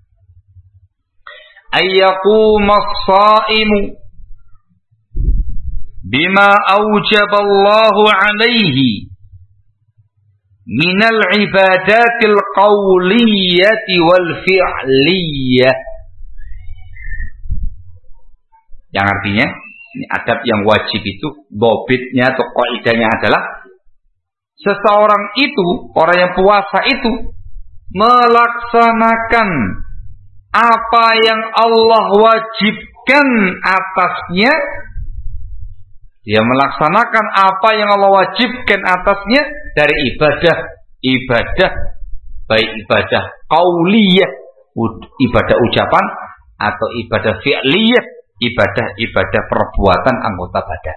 S1: ayyaqumas shaimu bima aujaballahu alaihi minal ibadatil qawliyati wal fi'liyah. Yang artinya, ini adab yang wajib itu, bobitnya atau kaidahnya adalah seseorang itu, orang yang puasa itu melaksanakan apa yang Allah wajibkan atasnya. Dia melaksanakan apa yang Allah wajibkan atasnya dari ibadah, ibadah baik ibadah qauliyah, ibadah ucapan, atau ibadah fi'liyah, ibadah-ibadah perbuatan anggota badan.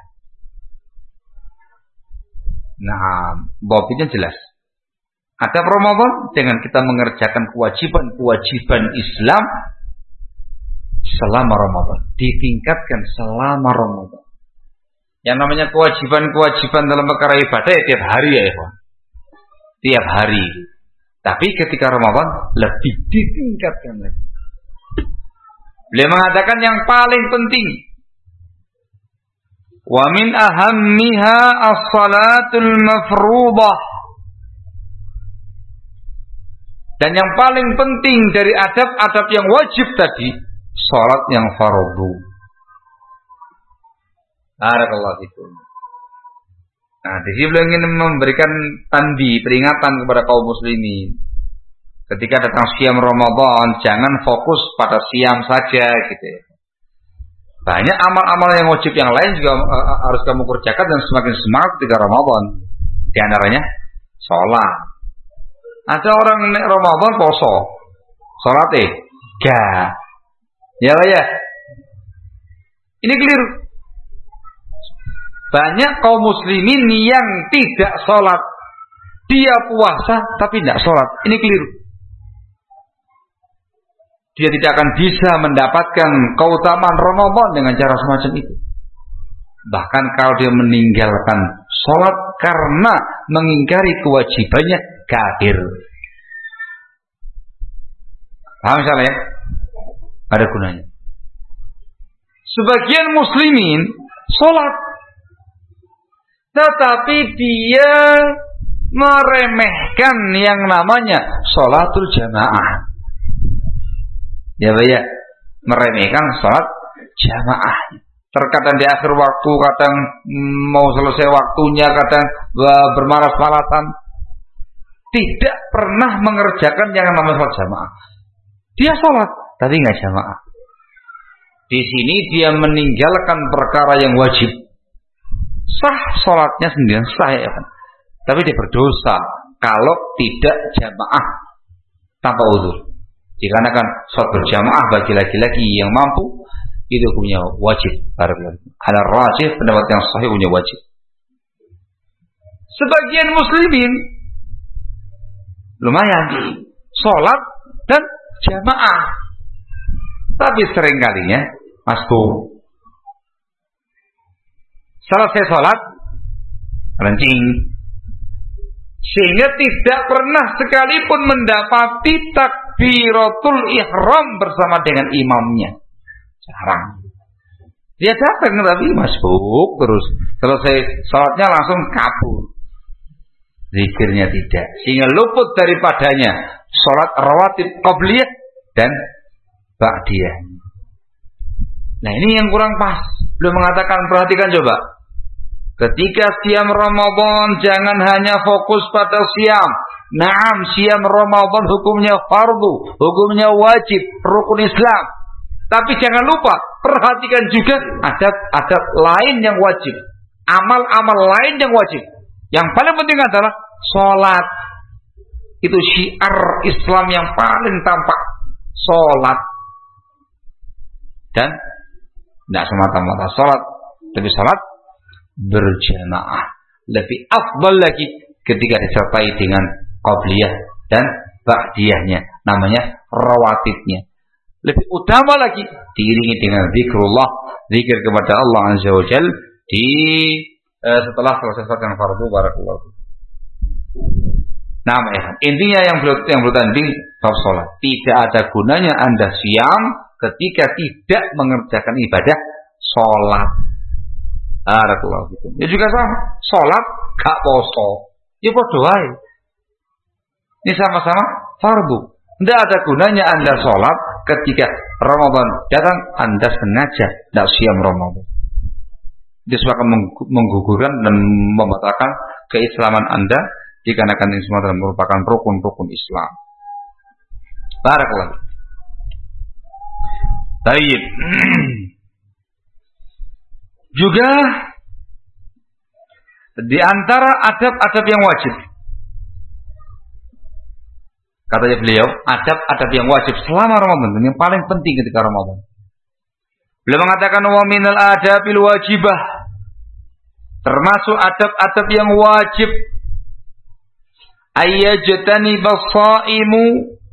S1: Nah, bobotnya jelas. Ada Ramadan dengan kita mengerjakan kewajiban-kewajiban Islam selama Ramadan, ditingkatkan selama Ramadan. Yang namanya kewajiban-kewajiban dalam perkara ibadah ya tiap hari ya ikhwan. Tiap hari. Tapi ketika Ramadan lebih ditingkatkan lagi. Beliau mengatakan yang paling penting, wa min ahammiha as-salatul mafruḍah. Dan yang paling penting dari adab-adab yang wajib tadi salat yang fardu. Barakallahu fikum. Nah, di sini beliau ingin memberikan tandi, peringatan kepada kaum muslimin. Ketika datang siam Ramadan, jangan fokus pada siam saja gitu ya. Banyak amal-amal yang wajib yang lain juga uh, harus kamu kerjakan dan semakin semangat ketika Ramadan. Di antaranya sholat. Ada orang Ramadan poso, sholat eh, gak. Ya ya. Ini keliru. Banyak kaum muslimin yang tidak sholat, dia puasa tapi tidak sholat. Ini keliru. Dia tidak akan bisa mendapatkan keutamaan Ramadan dengan cara semacam itu. Bahkan kalau dia meninggalkan sholat karena mengingkari kewajibannya, kafir. Paham misalnya ya? Ada gunanya. Sebagian muslimin sholat, tetapi dia meremehkan yang namanya sholatul jamaah. Ya ya, meremehkan sholat jamaah. Terkadang di akhir waktu, kadang mau selesai waktunya, kadang bermalas-malasan. Tidak pernah mengerjakan yang namanya sholat jamaah. Dia sholat, tapi nggak jamaah. Di sini dia meninggalkan perkara yang wajib. Sah sholatnya sendiri, sah ya kan. Tapi dia berdosa kalau tidak jamaah tanpa uzur. Dikarenakan sholat berjamaah bagi laki-laki yang mampu itu punya wajib. Ala rajih pendapat yang sahih punya wajib. Sebagian muslimin lumayan sholat dan jamaah, tapi sering kalinya masuk. Selesai sholat rencing, sehingga tidak pernah sekalipun mendapati takbiratul ihram bersama dengan imamnya. Jarang. Dia datang tapi masuk terus. Selesai sholatnya langsung kabur. Zikirnya tidak. Sehingga luput daripadanya sholat rawatib qabliyah dan ba'diyah. Nah ini yang kurang pas. Belum mengatakan, perhatikan coba. Ketika siam Ramadan jangan hanya fokus pada siam. Naam, siam Ramadan hukumnya fardu, hukumnya wajib, rukun Islam. Tapi jangan lupa, perhatikan juga adat-adat lain yang wajib, amal-amal lain yang wajib. Yang paling penting adalah sholat. Itu syiar Islam yang paling tampak, sholat. Dan tidak semata-mata sholat, tapi sholat berjamaah. Lebih afdal lagi ketika disertai dengan qabliyah dan ba'diyahnya, namanya rawatibnya. Lebih utama lagi diiringi dengan zikrullah, zikir kepada Allah Azza wa Jalla di eh, setelah selesai sholat yang fardu. Barakallahu. Nah, ya. Intinya yang belum yang belum tanding bab sholat. Tidak ada gunanya Anda siam ketika tidak mengerjakan ibadah sholat. Barakallahu. Ya juga sama, sholat gak poso. Ya podo wae. Ini sama-sama fardu. Tidak ada gunanya Anda sholat ketika Ramadan datang Anda sengaja tidak siam Ramadan. Itu akan menggugurkan dan membatalkan keislaman Anda, dikarenakan ini semua adalah merupakan rukun-rukun Islam. Barakallahu. Baik. Juga di antara adab-adab yang wajib, katanya beliau, adab-adab yang wajib selama Ramadan, yang paling penting ketika Ramadan. Beliau mengatakan wa minal adabil wajibah, termasuk adab-adab yang wajib, ayyajtani basaimu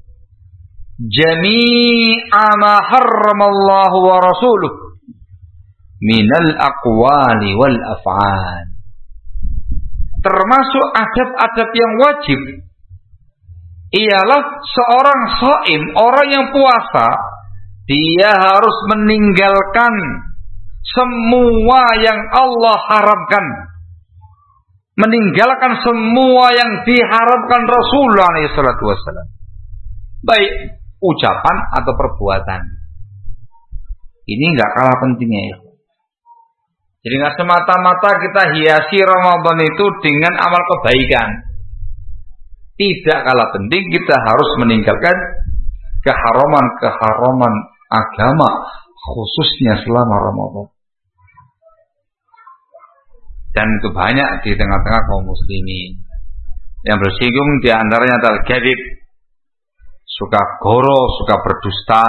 S1: jami'a ma harramallahu wa rasuluh minal aqwali wal af'al. Termasuk adab-adab yang wajib ialah seorang shaim, orang yang puasa, dia harus meninggalkan semua yang Allah haramkan, meninggalkan semua yang diharamkan Rasulullah shallallahu alaihi wasallam, baik ucapan atau perbuatan. Ini nggak kalah pentingnya ya. Jadi nggak semata-mata kita hiasi Ramadan itu dengan amal kebaikan. Tidak kalah penting kita harus meninggalkan keharaman-keharaman agama, khususnya selama Ramadan. Dan itu banyak di tengah-tengah kaum muslimin yang bersinggung, di antaranya adalah kadhib, suka goro, suka berdusta.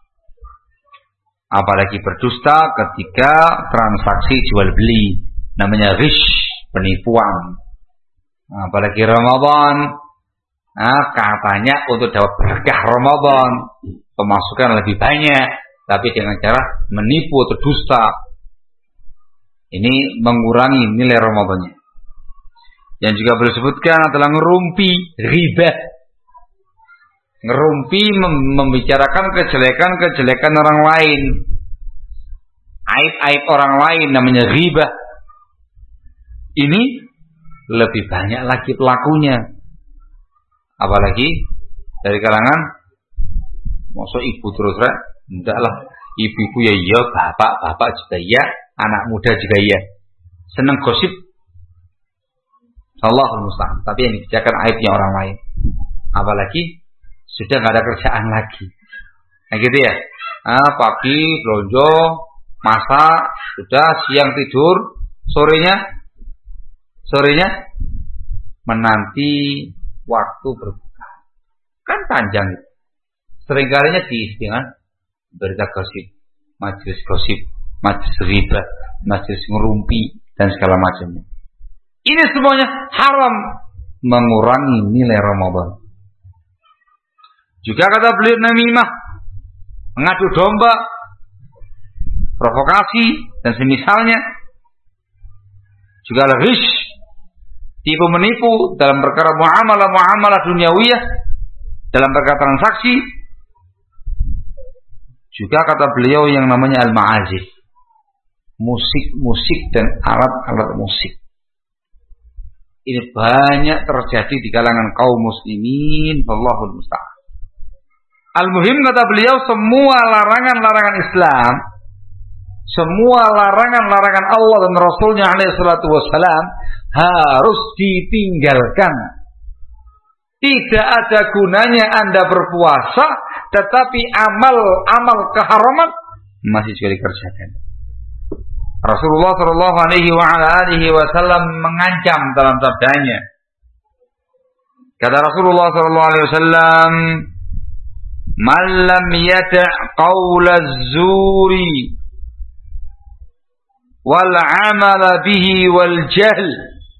S1: Apalagi berdusta ketika transaksi jual beli, namanya ghish, penipuan. Apalagi Ramadan, nah, katanya untuk dapat berkah Ramadan, pemasukan lebih banyak, tapi dengan cara menipu atau dusta. Ini mengurangi nilai Ramadannya. Yang juga boleh disebutkan adalah ngerumpi, riba. Ngerumpi mem- membicarakan kejelekan-kejelekan orang lain, aib-aib orang lain, namanya riba. Ini lebih banyak lagi pelakunya. Apalagi dari kalangan maksud ibu terus rek, enggak lah, ibu-ibu ya iya, bapak-bapak juga iya, anak muda juga iya. Seneng gosip. Allahul musta'an. Tapi yang dibicarakan aibnya orang lain. Apalagi sudah nggak ada kerjaan lagi. Nah gitu ya. Ah, pagi belanja, masak, sudah siang tidur, sorenya sorenya menanti waktu berbuka. Kan panjang itu. Seringkalinya diisi dengan berita gosip, majelis gosip, majelis riba, majelis ngerumpi dan segala macamnya. Ini semuanya haram, mengurangi nilai Ramadan. Juga kata beliau namimah, mengadu domba, provokasi dan semisalnya. Juga al-ghish, tipu menipu dalam perkara muamalah-muamalah duniawiyah, dalam perkara transaksi. Juga kata beliau yang namanya al-ma'azif, musik-musik dan alat-alat musik. Ini banyak terjadi di kalangan kaum muslimin, wallahul musta'an. Al-muhim kata beliau, semua larangan-larangan Islam, semua larangan-larangan Allah dan Rasulnya alaihi salatu wassalam harus ditinggalkan. Tidak ada gunanya Anda berpuasa, tetapi amal-amal keharaman masih juga dikerjakan. Rasulullah Shallallahu Alaihi Wasallam mengancam dalam sabdanya. Kata Rasulullah Shallallahu Alaihi Wasallam, "Man lam yata' qawla az-zuri wal 'amala bihi wal jahl,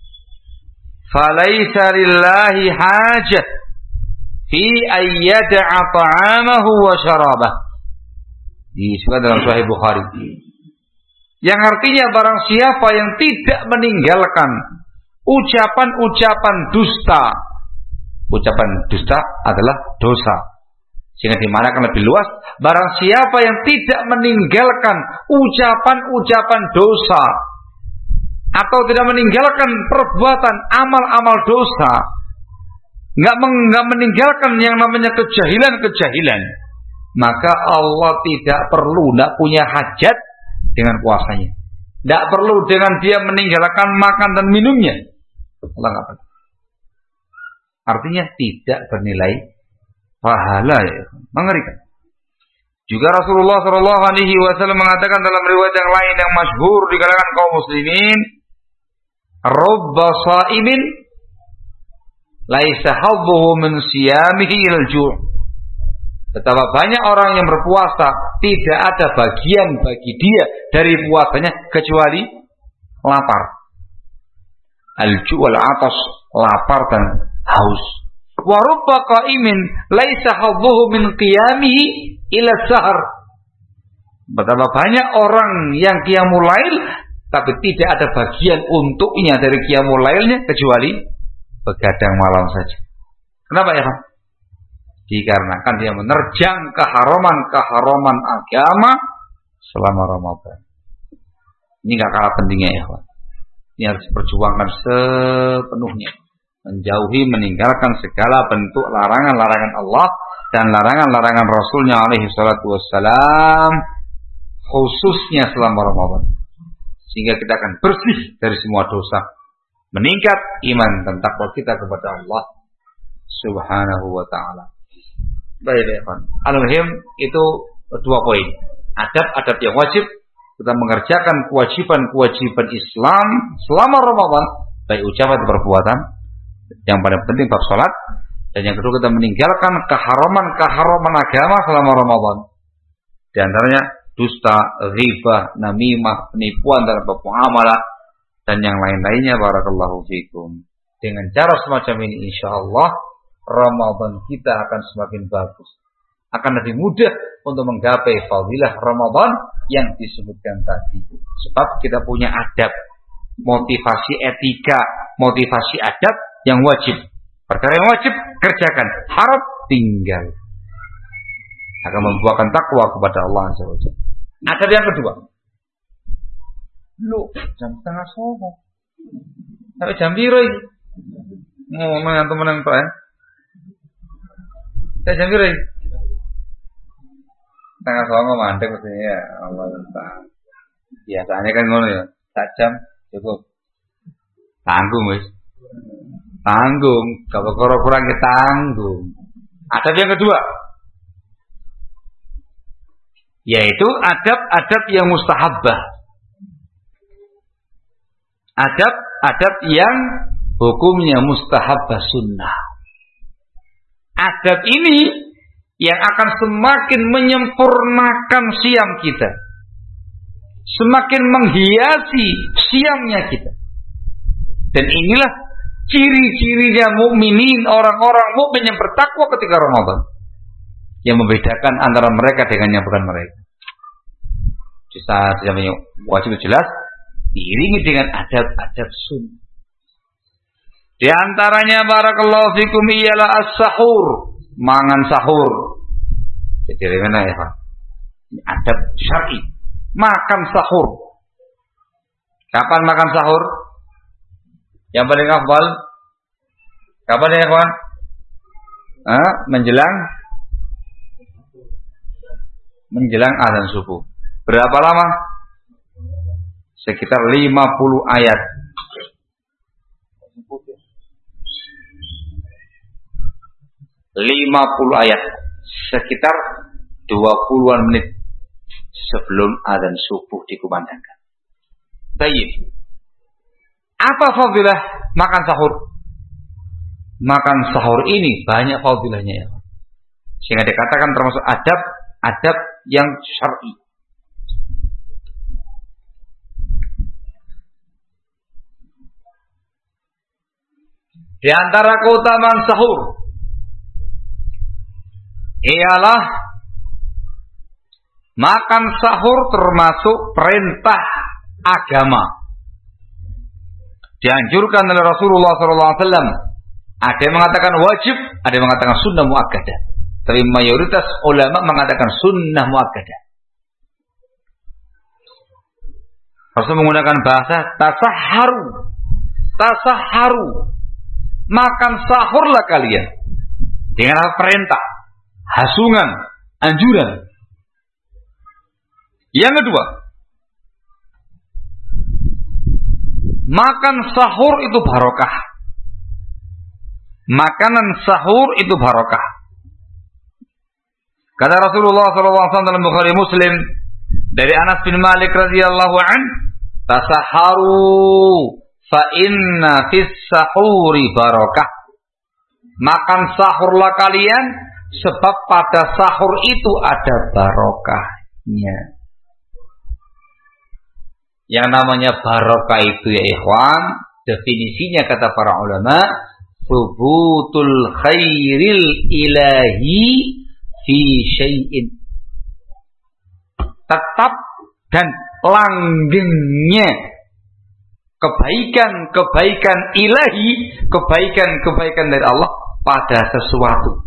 S1: falaysa lillahi hajah fi an yada'a ta'amahu wa syarabahu." Disebutkan dalam Sahih Bukhari. Yang artinya barang siapa yang tidak meninggalkan ucapan-ucapan dusta. Ucapan dusta adalah dosa. Sehingga dimanakan lebih luas, barang siapa yang tidak meninggalkan ucapan-ucapan dosa atau tidak meninggalkan perbuatan amal-amal dosa, nggak nggak meninggalkan yang namanya kejahilan-kejahilan, maka Allah tidak perlu, tidak punya hajat dengan puasanya. Tidak perlu dengan dia meninggalkan makan dan minumnya. Allah nggak perlu. Artinya tidak bernilai pahala, ya. Mengerikan. Juga Rasulullah Shallallahu Alaihi Wasallam mengatakan dalam riwayat yang lain yang masyhur di kalangan kaum muslimin, "Rubba sha'imin laisa hadduhu min siyamihi al-ju'." Betapa banyak orang yang berpuasa tidak ada bagian bagi dia dari puasanya kecuali lapar. Al-ju' wal 'atas, lapar dan haus. Wa rubba qa'imin laisa hadduhu min qiyamihi ila sahar. Betapa banyak orang yang qiyamul lail tapi tidak ada bagian untuknya dari qiyamul lailnya kecuali begadang malam saja. Kenapa ya, Pak? Dikarenakan dia menerjang keharaman-keharaman agama selama Ramadan. Ini gak kalah pentingnya ya, Pak. Ini harus diperjuangkan sepenuhnya. Menjauhi, meninggalkan segala bentuk larangan-larangan Allah dan larangan-larangan Rasulnya alaihi salatu wassalam, khususnya selama Ramadan, sehingga kita akan bersih dari semua dosa, meningkat iman dan takwa kita kepada Allah Subhanahu wa ta'ala. Baik, teman. Al-muhim itu dua poin. Adab-adab yang wajib, kita mengerjakan kewajiban-kewajiban Islam selama Ramadan, baik ucapan atau perbuatan. Yang paling penting bab salat, dan yang kedua kita meninggalkan keharaman-keharaman agama selama Ramadan. Di antaranya dusta, ghibah, namimah, penipuan dalam bab muamalah dan yang lain-lainnya. Barakallahu fikum. Dengan cara semacam ini insyaallah Ramadan kita akan semakin bagus. Akan lebih mudah untuk menggapai fadilah Ramadan yang disebutkan tadi. Sebab kita punya adab, motivasi etika, motivasi adab yang wajib. Perkara yang wajib kerjakan, haram tinggal. Akan membuahkan takwa kepada Allah Azza wa Jalla. Adab yang kedua. Lu jam setengah songo. Sampai jam biru ini. Ngomong yang teman-teman Pak ya. Saya jam biru ini. Setengah songo mandek maksudnya ya. Allah Ta'ala. Biasanya kan ngono ya. Sak jam cukup. Tanggung wis. Tanggung. Kalau kurang kita tanggung. Adab yang kedua. Yaitu adab-adab yang mustahabbah. Adab-adab yang hukumnya mustahabbah sunnah. Adab ini yang akan semakin menyempurnakan siam kita, semakin menghiasi siamnya kita. Dan inilah ciri-cirinya mukminin, orang-orang mukmin yang bertakwa ketika Ramadan, yang membedakan antara mereka dengan yang bukan mereka. Saat namanya wajib jelas diiringi dengan adab-adab sunnah. Di antaranya barakallahu fikum ialah as-sahur, mangan sahur. Jadi mana ya Pak? Adab syar'i, makan sahur. Kapan makan sahur? Yang paling afdal kapan ya kawan? Ah, menjelang menjelang azan subuh. Berapa lama? Sekitar lima puluh ayat. lima puluh ayat. Sekitar dua puluhan menit sebelum azan subuh dikumandangkan. Baik. Apa fadilah makan sahur? Makan sahur ini banyak fadilahnya ya. Sehingga dikatakan termasuk adab-adab yang syar'i. Di antara keutamaan sahur ialah makan sahur termasuk perintah agama. Dianjurkan oleh Rasulullah shallallahu alaihi wasallam. Ada yang mengatakan wajib, ada yang mengatakan sunnah muakkadah. Tapi mayoritas ulama mengatakan sunnah muakkadah. Rasul menggunakan bahasa tasahharu. Tasahharu. Makan sahurlah kalian. Dengan perintah, hasungan, anjuran. Yang kedua, makan sahur itu barokah. Makanan sahur itu barokah. Kata Rasulullah shallallahu alaihi wasallam dalam Bukhari Muslim dari Anas bin Malik radhiyallahu an, tasaharu fa inna fis sahuri barokah. Makan sahurlah kalian sebab pada sahur itu ada barokahnya. Yang namanya barokah itu ya ikhwan, definisinya kata para ulama, subutul khairil ilahi fi syai'in. Tetap dan langgengnya kebaikan-kebaikan ilahi, kebaikan-kebaikan dari Allah pada sesuatu.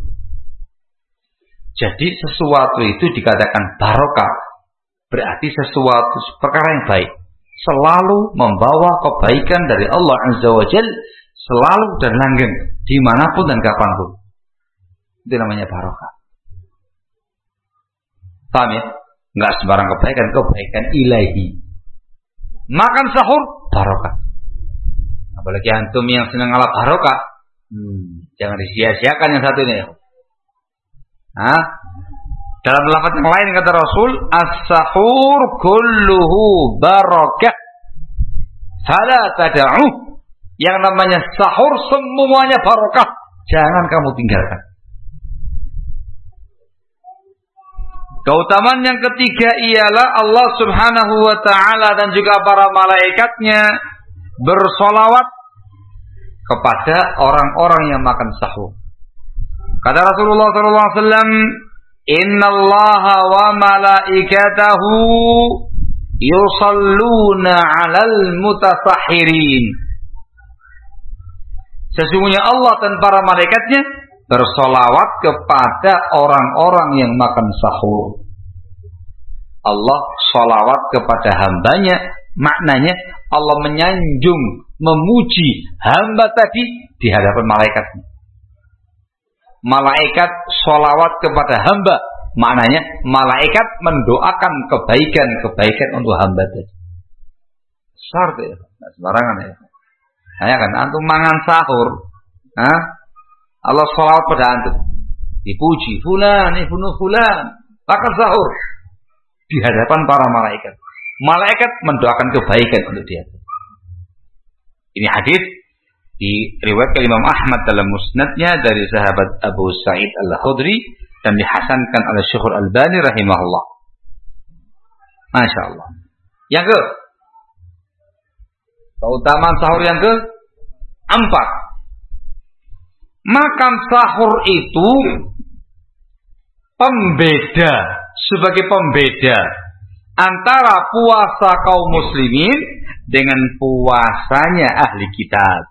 S1: Jadi sesuatu itu dikatakan barokah, berarti sesuatu perkara yang baik, selalu membawa kebaikan dari Allah Azza wa Jalla, selalu dan langgeng dimanapun dan kapanpun. Itu namanya barokah. Paham ya? Enggak sembarang kebaikan, kebaikan ilahi. Makan sahur barokah. Apalagi antum yang senang ngalap barokah, hmm, jangan disia-siakan yang satu ini. Hah? Dalam lafaz yang lain kata Rasul, as-sahur kulluhu barakah. Fala tad'u. Yang namanya sahur semuanya barokah. Jangan kamu tinggalkan. Keutamaan yang ketiga ialah Allah Subhanahu wa taala dan juga para malaikatnya bersolawat kepada orang-orang yang makan sahur. Kata Rasulullah sallallahu alaihi wasallam, "Innallaha wa malaikatahu yusalluna 'alal mutasahhirin." Sesungguhnya Allah dan para malaikatnya bersolawat kepada orang-orang yang makan sahur. Allah solawat kepada hambanya, maknanya Allah menyanjung, memuji hamba tadi di hadapan malaikatnya. Malaikat solawat kepada hamba, maknanya malaikat mendoakan kebaikan-kebaikan untuk hamba tadi. Besar tuh ya, nggak sembarangan ya. Saya kan antum mangan sahur, Hah? Allah salawat pada antum, dipuji fulan ibnu fulan makan sahur di hadapan para malaikat. Malaikat mendoakan kebaikan untuk dia. Ini hadis diriwayatkan Imam Ahmad dalam musnadnya dari sahabat Abu Sa'id Al-Khudri dan dihasankan oleh Syekh Al-Albani rahimahullah. Masya Allah. Yang ke keutamaan sahur yang ke empat, makan sahur itu pembeda, sebagai pembeda antara puasa kaum muslimin dengan puasanya ahli kitab.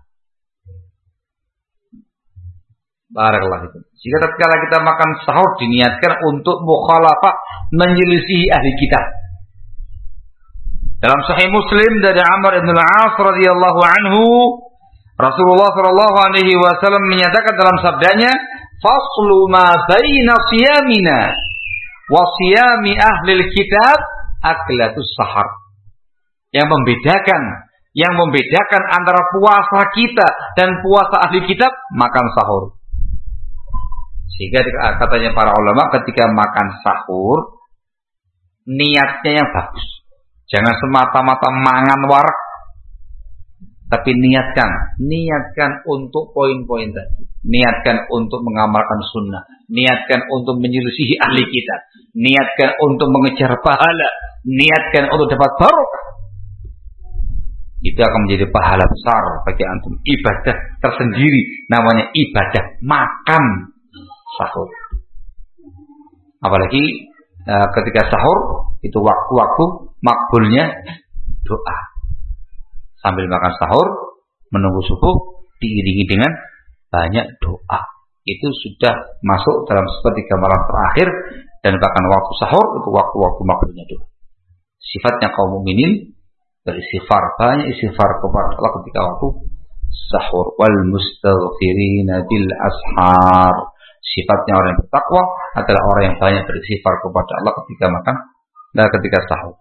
S1: Barakallahu fikum. Jika tatkala kita makan sahur diniatkan untuk mukhalafah, menyelisihi ahli kitab. Dalam Sahih Muslim dari Amr bin Al-As radhiyallahu anhu, Rasulullah sallallahu alaihi wasallam menyatakan dalam sabdanya, "Faslu ma baina siyamina wa siyami ahli kitab aklatus sahar." Yang membedakan, yang membedakan antara puasa kita dan puasa ahli kitab, makan sahur. Sehingga katanya para ulama, ketika makan sahur niatnya yang bagus. Jangan semata-mata mangan warak, tapi niatkan, niatkan untuk poin-poin tadi. Niatkan untuk mengamalkan sunnah, niatkan untuk menyelisihi ahli kitab, niatkan untuk mengejar pahala, niatkan untuk dapat barokah. Itu akan menjadi pahala besar bagi antum. Ibadah tersendiri namanya ibadah makan sahur. Apalagi uh, ketika sahur itu waktu-waktu makbulnya doa. Sambil makan sahur, menunggu subuh, diiringi dengan banyak doa. Itu sudah masuk dalam sepertiga malam terakhir, dan bahkan waktu sahur itu waktu-waktu makbulnya doa. Sifatnya kaum mukminin beristighfar, banyak istighfar kepada Allah ketika waktu sahur. Wal mustaghfirina bil ashar. Sifatnya orang yang bertakwa adalah orang yang banyak beristighfar kepada Allah ketika makan dan ketika sahur.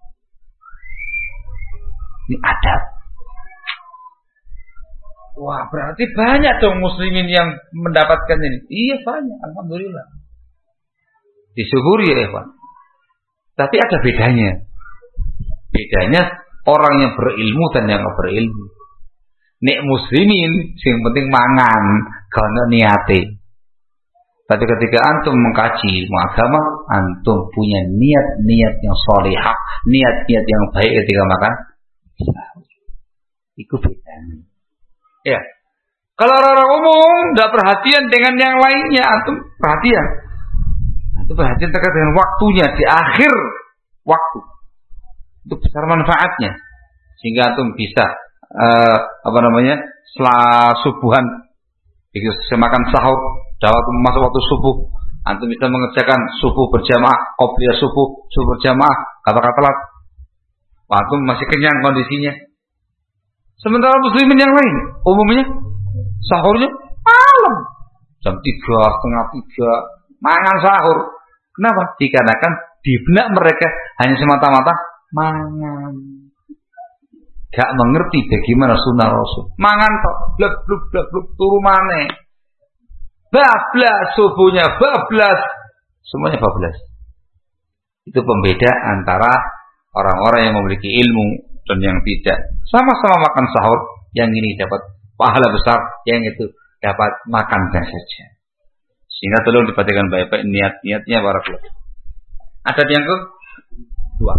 S1: Ini adab. Wah, berarti banyak dong muslimin yang mendapatkan ini. Iya banyak, alhamdulillah. Disyukuri ya, Pak. Tapi ada bedanya. Bedanya orang yang berilmu dan yang tidak berilmu. Nek muslimin, yang penting mangan, kalau niate. Tapi ketika antum mengkaji ilmu agama, antum punya niat-niat yang salihah, niat-niat yang baik ketika makan. Itu bedanya. Ya. Kalau orang-orang umum tidak perhatian dengan yang lainnya, antum perhatian. Antum perhatian terkait dengan waktunya di akhir waktu. Itu besar manfaatnya. Sehingga antum bisa uh, apa namanya? Setelah subuhan, begitu makan sahur, dapat masuk waktu subuh, antum bisa mengerjakan subuh berjamaah, qobliyah subuh, subuh berjamaah, kata-kata telat. Antum masih kenyang kondisinya. Sementara muslimin yang lain, umumnya sahurnya malam, jam tiga, setengah tiga, mangan sahur. Kenapa? Dikarenakan Di benak mereka hanya semata-mata mangan. Gak mengerti bagaimana sunnah Rasul. Mangan tok, blek blek blek blek turu maneh. Bablas subuhnya, bablas. Semuanya bablas. Itu pembeda antara orang-orang yang memiliki ilmu dan yang tidak. Sama-sama makan sahur, yang ini dapat pahala besar, yang itu dapat makan saja. Sehingga tolong diperhatikan baik-baik niat-niatnya para keluarga. Ada yang kedua.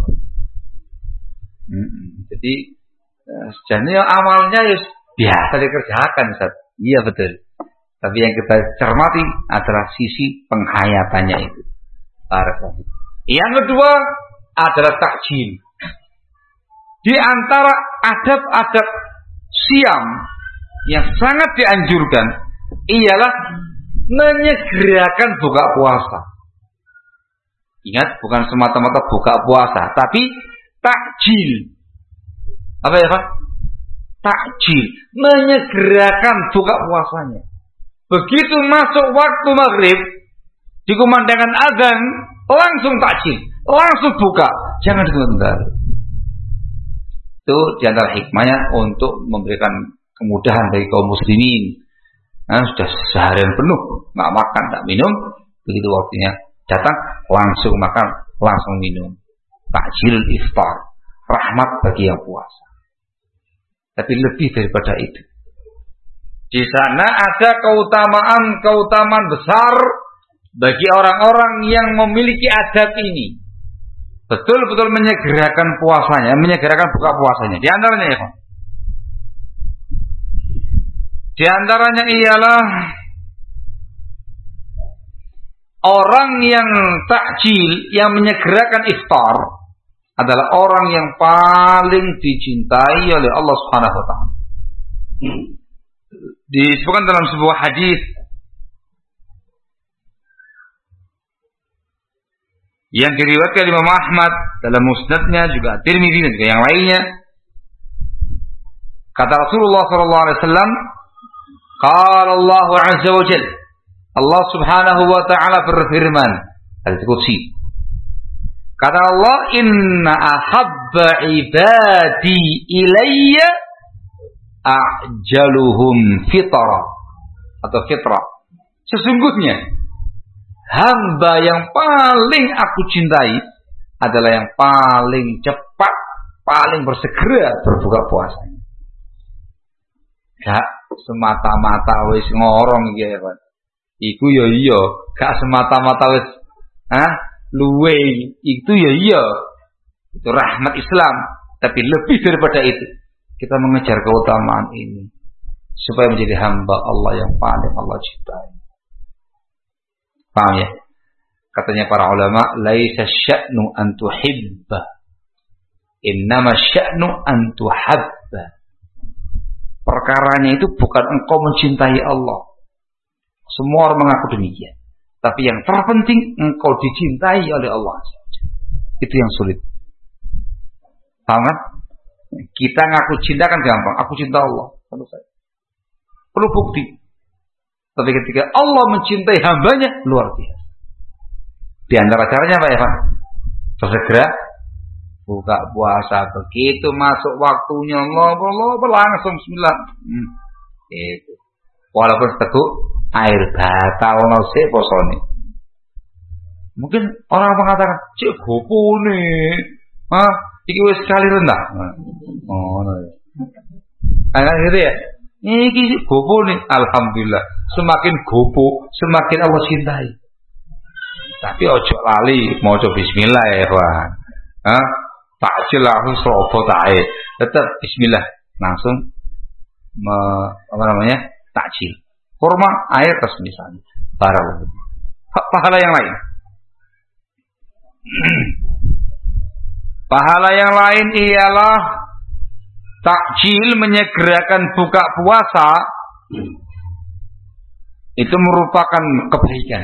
S1: Hmm, jadi sebenarnya amalnya ya biasa dikerjakan, Ustaz. Iya betul. Tapi yang kita cermati adalah sisi penghayatannya itu. Yang kedua adalah takjil. Di antara adab-adab siam yang sangat dianjurkan ialah menyegerakan buka puasa. Ingat, bukan semata-mata buka puasa, tapi takjil. Apa ya, Pak? Takjil, menyegerakan buka puasanya. Begitu masuk waktu maghrib, dikumandangkan azan, langsung takjil, langsung buka, jangan ditunda. Itu diantara hikmahnya untuk memberikan kemudahan bagi kaum muslimin. Nah, sudah seharian penuh nggak makan, nggak minum, begitu waktunya datang langsung makan, langsung minum. Takjil iftar, rahmat bagi yang puasa. Tapi lebih daripada itu, di sana ada keutamaan-keutamaan besar bagi orang-orang yang memiliki adab ini. Betul-betul menyegerakan puasanya, menyegerakan buka puasanya. Di antaranya ya, Pak. Di antaranya ialah orang yang takjil, yang menyegerakan iftar adalah orang yang paling dicintai oleh Allah Subhanahu wa taala. Disebutkan dalam sebuah hadis yang diriwayatkan Imam Ahmad dalam musnadnya, juga Tirmidzi dan juga yang lainnya. Kata Rasulullah sallallahu alaihi wasallam, qala Allah azza wa jalla, Allah Subhanahu wa taala berfirman, Al-Qudsi. Kata Allah, inna ahabba ibadi ilayya a'jaluhum fitra atau fitrah. Sesungguhnya hamba yang paling aku cintai adalah yang paling cepat, paling bersegera berbuka puasanya. Gak semata-mata wis ngorong iki ya, Pak. Iku ya iya, gak semata-mata wis ah luwe itu ya iya. Itu rahmat Islam, tapi lebih daripada itu kita mengejar keutamaan ini supaya menjadi hamba Allah yang paling Allah cintai. Paham ya? Katanya para ulama, laisa sya'nu an tuhibba, innama sya'nu an tuhabba. Perkaranya itu bukan engkau mencintai Allah. Semua orang mengaku demikian. Tapi yang terpenting engkau dicintai oleh Allah. Itu yang sulit. Paham kan? Kita ngaku cinta kan gampang. Aku cinta Allah. Perlu bukti. Tapi ketika Allah mencintai hambanya, luar biasa. Di antara caranya apa ya, Pak? Segera buka puasa. Begitu masuk waktunya, Allah, Allah, langsung bismillah. Hmm. Itu. Walaupun seteguk air batal nasi posone. Mungkin orang mengatakan, cik gopo nih, ah, iki wis sekali rendah. Oh, no. Agak gitu ya. Iki gopo nih, alhamdulillah. Semakin gopo, semakin Allah cintai. Tapi ojo lali, mau coba bismillah ya, Pak. Ah, takjil langsung serobot ae. Tetap bismillah, langsung me, apa namanya? Takjil. Kurma air terus misalnya. Barang. Pahala yang lain. Pahala yang lain ialah takjil, menyegerakan buka puasa. Itu merupakan kebaikan.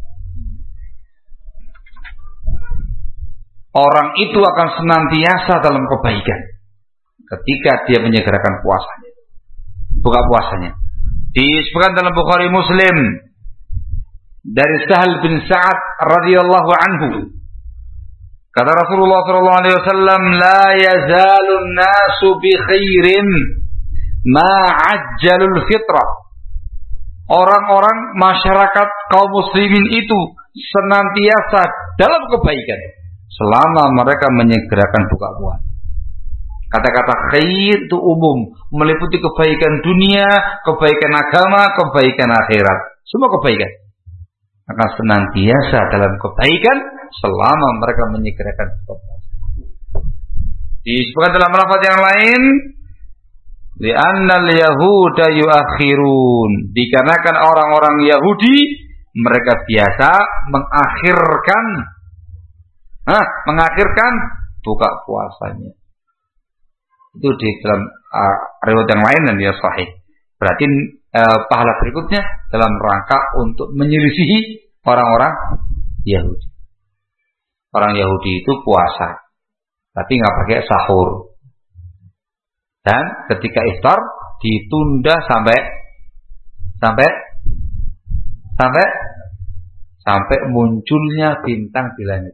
S1: Orang itu akan senantiasa dalam kebaikan ketika dia menyegerakan puasanya, buka puasanya. Disebutkan dalam Bukhari Muslim dari Sahal bin Sa'ad radhiyallahu anhu, Kata Rasulullah sallallahu alaihi wasallam, la yazalun nasu bi khairin ma ajjalul fitrah. Orang-orang masyarakat kaum muslimin itu senantiasa dalam kebaikan selama mereka menyegerakan buka puasa. Kata-kata khair itu umum, meliputi kebaikan dunia, kebaikan agama, kebaikan akhirat, semua kebaikan. Maka senantiasa dalam kebaikan selama mereka menyegerakan buka puasa. Disebutkan dalam lafaz yang lain, li'annal yahuda yuakhirun, dikarenakan orang-orang Yahudi mereka biasa mengakhirkan Hah, mengakhirkan buka puasanya. Itu di dalam uh, riwayat yang lain dan dia sahih. Berarti uh, pahala berikutnya dalam rangka untuk menyelisihi orang-orang Yahudi. Orang Yahudi itu puasa, tapi nggak pakai sahur. Dan ketika iftar ditunda sampai sampai sampai sampai munculnya bintang di langit.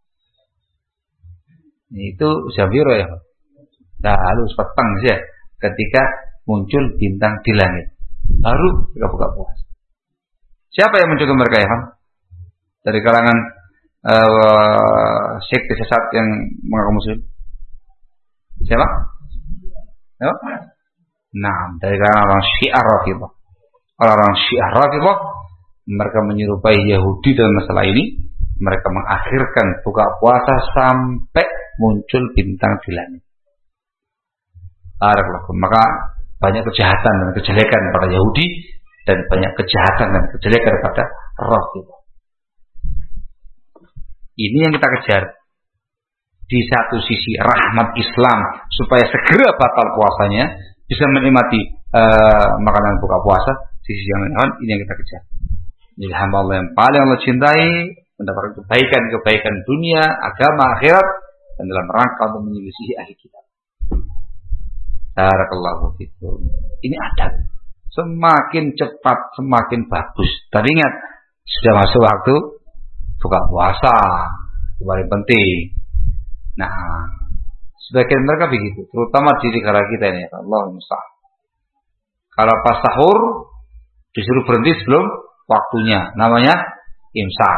S1: Itu Zabiro ya. Nah, halus petang saja ketika muncul bintang di langit. Baru kita buka puasa. Siapa yang mencontoh mereka ya? Dari kalangan uh, sekte sesat yang mengaku muslim. Siapa? Ya? Nah, dari kalangan orang Syiah Rafidhah. Orang-orang Syiah Rafidhah mereka menyerupai Yahudi dalam masalah ini. Mereka mengakhirkan buka puasa sampai muncul bintang di langit. Maka banyak kejahatan dan kejelekan pada Yahudi dan banyak kejahatan dan kejelekan pada Rafidhah. Ini yang kita kejar. Di satu sisi rahmat Islam supaya segera batal puasanya, bisa menikmati uh, makanan buka puasa. Di sisi yang lain ini yang kita kejar. Jadi hamba Allah yang paling Allah cintai, mendapatkan kebaikan-kebaikan dunia, agama, akhirat, dan dalam rangka untuk menyelisihi ahli kitab. Barakallahu fikum. Ini adab. Semakin cepat, semakin bagus. Tapi ingat, sudah masuk waktu buka puasa. Itu paling penting. Nah, sebagian mereka begitu, terutama di negara kita ini. Allah musta'an. Kalau pas sahur disuruh berhenti sebelum waktunya, namanya imsak.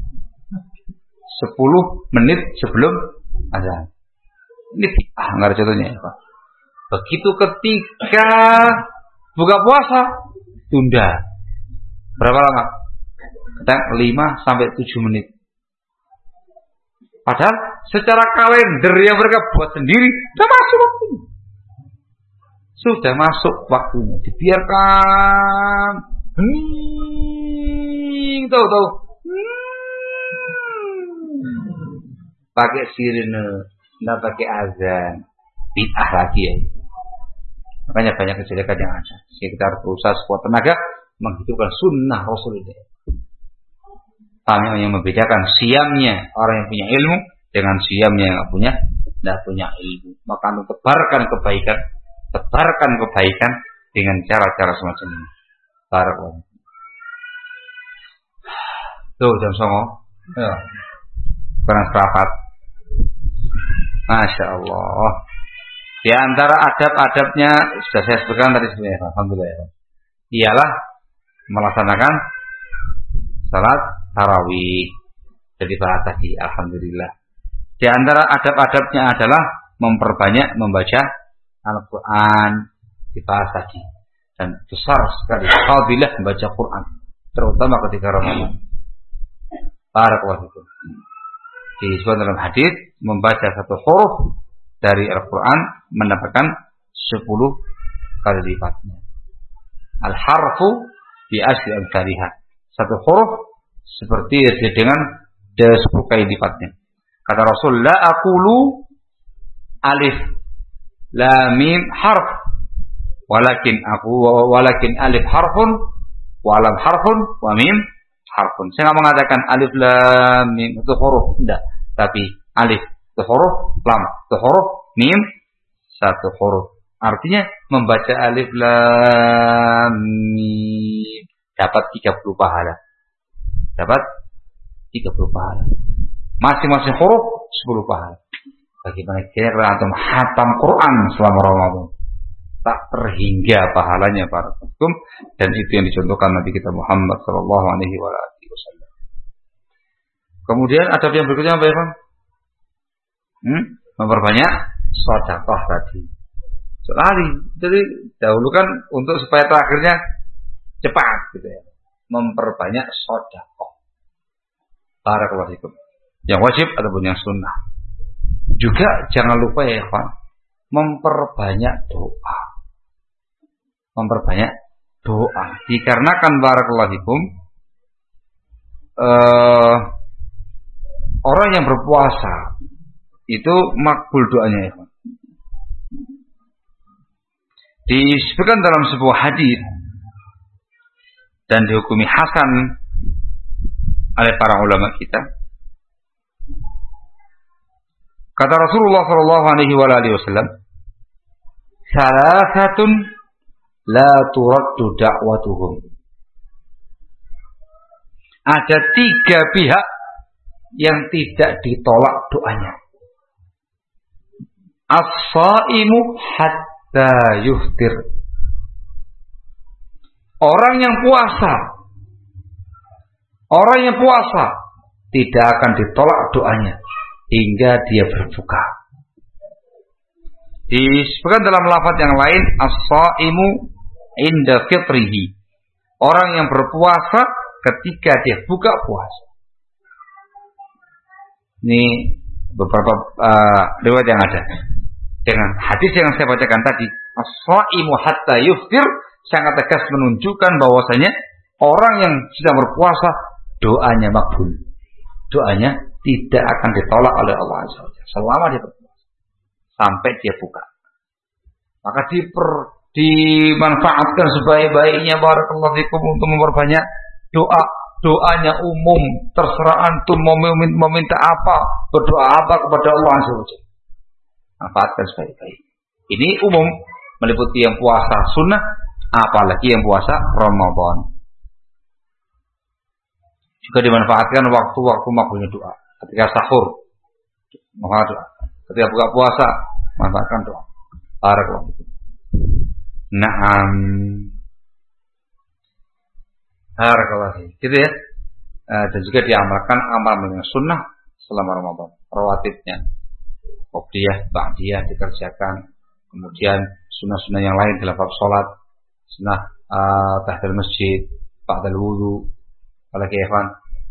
S1: sepuluh menit sebelum azan. Ini ah enggak ada contohnya ya, Pak. Begitu ketika buka puasa tunda. Berapa lama? Kadang lima sampai tujuh menit. Padahal secara kalender yang mereka buat sendiri sudah masuk waktunya. Sudah masuk waktunya. Dibiarkan. Hmm, tahu tahu. Pakai sirine, nggak pakai azan, bid'ah lagi ya. Makanya banyak kejelekan yang ada. Jadi kita harus berusaha sekuat tenaga menghidupkan sunnah Rasulullah. Tanya yang membedakan siamnya orang yang punya ilmu dengan siamnya yang nggak punya, nggak punya ilmu. Maka untuk tebarkan kebaikan, tebarkan kebaikan dengan cara-cara semacam ini. Barakallahu. Tuh jam songo. Ya. Kurang seperempat. Masya Allah. Di antara adab-adabnya sudah saya sebutkan tadi sebenarnya. Alhamdulillah. Ialah melaksanakan salat tarawih. Jadi bahas tadi. Alhamdulillah. Di antara adab-adabnya adalah memperbanyak membaca Al-Quran. Dibahas tadi. Dan besar sekali fadilah membaca Quran, terutama ketika Ramadan. Barakallahu fikum. Disebut dalam hadis membaca satu huruf dari Al-Quran mendapatkan sepuluh kali lipatnya. Al-harfu bi asli amsalihah. Satu huruf seperti dengan sepuluh kali lipatnya. Kata Rasul, la aqulu alif lam mim harf, walakin aku walakin alif harfun wa lam harfun wa mim harfun. Saya enggak mengatakan alif lam mim itu huruf, tidak, tapi alif itu huruf, lam itu huruf, mim satu huruf. Artinya membaca alif lam mim dapat tiga puluh pahala. Dapat tiga puluh pahala. Masing-masing huruf sepuluh pahala. Bagaimana kira antum hatam Quran selama Ramadan? Tak terhingga pahalanya para hukum, dan itu yang dicontohkan Nabi kita Muhammad sallallahu alaihi wasallam. Kemudian adab yang berikutnya apa ya, Bang? Hmm? Memperbanyak sedekah tadi. Sekali. Jadi dahulu kan untuk supaya terakhirnya cepat gitu ya. Memperbanyak sedekah. Barakallahu fikum. Yang wajib ataupun yang sunnah. Juga jangan lupa ya, Bang, memperbanyak doa. Memperbanyak doa. Dikarenakan barakallahu fikum uh, orang yang berpuasa itu makbul doanya ya. Disebutkan dalam sebuah hadis dan dihukumi hasan oleh para ulama kita. Kata Rasulullah sallallahu alaihi wasallam, "Salasatun la turaddu da'watuhum." Ada tiga pihak yang tidak ditolak doanya. As-shaimu hatta yuftir. Orang yang puasa, orang yang puasa tidak akan ditolak doanya hingga dia berbuka. Disebutkan dalam lafaz yang lain, as-shaimu inda fitrihi. Orang yang berpuasa ketika dia buka puasa. Ini beberapa uh, riwayat yang ada. Dengan hadis yang saya bacakan tadi, as-shaimu hatta yuftir, sangat tegas menunjukkan bahwasanya orang yang sedang berpuasa doanya makbul. Doanya tidak akan ditolak oleh Allah Azza wa Jalla selama dia berpuasa sampai dia buka. Maka diper, dimanfaatkan sebaik-baiknya barakallahu fikum untuk memperbanyak doa. Doanya umum, terserah antum mau meminta apa, berdoa apa kepada Allah Azza wa Jalla. Manfaatkan sebaik-baik. Ini umum, meliputi yang puasa sunnah, apalagi yang puasa Ramadan. Juga dimanfaatkan waktu-waktu makbulnya doa. Ketika sahur, manfaatkan doa. Ketika buka puasa, manfaatkan doa. Barakallahu fikum. Naam. Barakallahu fikum. Gitu ya. Uh, dan juga diamalkan amal yang sunnah selama Ramadan. Rawatibnya. Qobliyah, ba'diyah dikerjakan. Kemudian sunnah-sunnah yang lain dalam bab salat, sunnah uh, tahiyatul masjid, ba'dal wudu, apalagi Evan.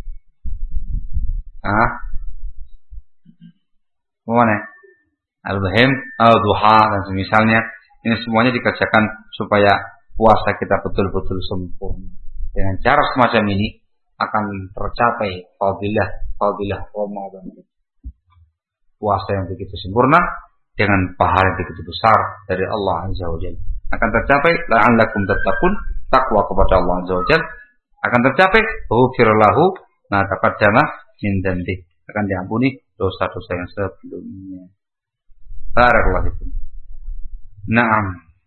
S1: Ah. Mana? Al-Bahim, al-Duha dan semisalnya, ini semuanya dikerjakan supaya puasa kita betul-betul sempurna. Dengan cara semacam ini akan tercapai fadilah fadilah Ramadan. Puasa yang begitu sempurna dengan pahala yang begitu besar dari Allah Azza wa Jalla akan tercapai. La'allakum tattaqun, takwa kepada Allah Azza wa Jalla akan tercapai. Ghufirallahu ma taqaddama min dzambi, akan diampuni dosa-dosa yang sebelumnya. Barakallahu fikum. Naam.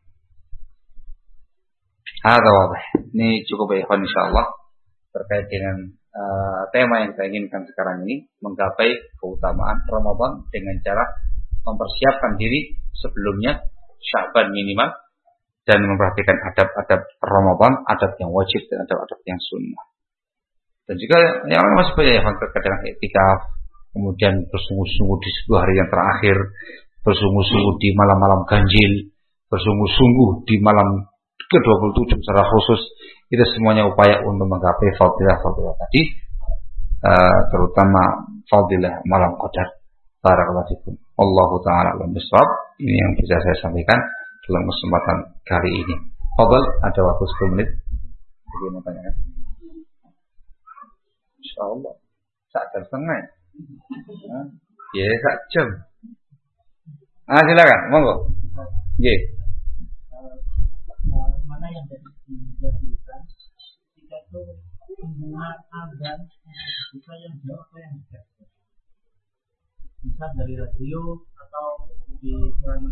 S1: Hadza wadih. Ini cukup ya ikhwan insyaallah terkait dengan Uh, tema yang saya inginkan sekarang ini, menggapai keutamaan Ramadan dengan cara mempersiapkan diri sebelumnya Sya'ban minimal dan memperhatikan adab-adab Ramadan, adab yang wajib dan adab-adab yang sunnah. Dan juga yang masih banyak yang terkait dengan i'tikaf, kemudian bersungguh-sungguh di sepuluh hari yang terakhir, bersungguh-sungguh di malam-malam ganjil, bersungguh-sungguh di malam ke dua puluh tujuh secara khusus. Itu semuanya upaya untuk menggapai fadilah-fadilah tadi, uh, terutama fadilah malam qadar. Barakallahu fikum. Allahu ta'ala alam bisawab. Ini yang bisa saya sampaikan dalam kesempatan kali ini. Fadal, ada waktu sepuluh menit. Jadi mau tanya kan? Insyaallah. Sak jam setengah. Ya, sak jam. Ah, silakan, monggo. Nggih.
S2: Mana yang jadi dijadikan jika itu hubungan azan bisa yang jauh atau yang dekat, bisa dari radio atau di kurang.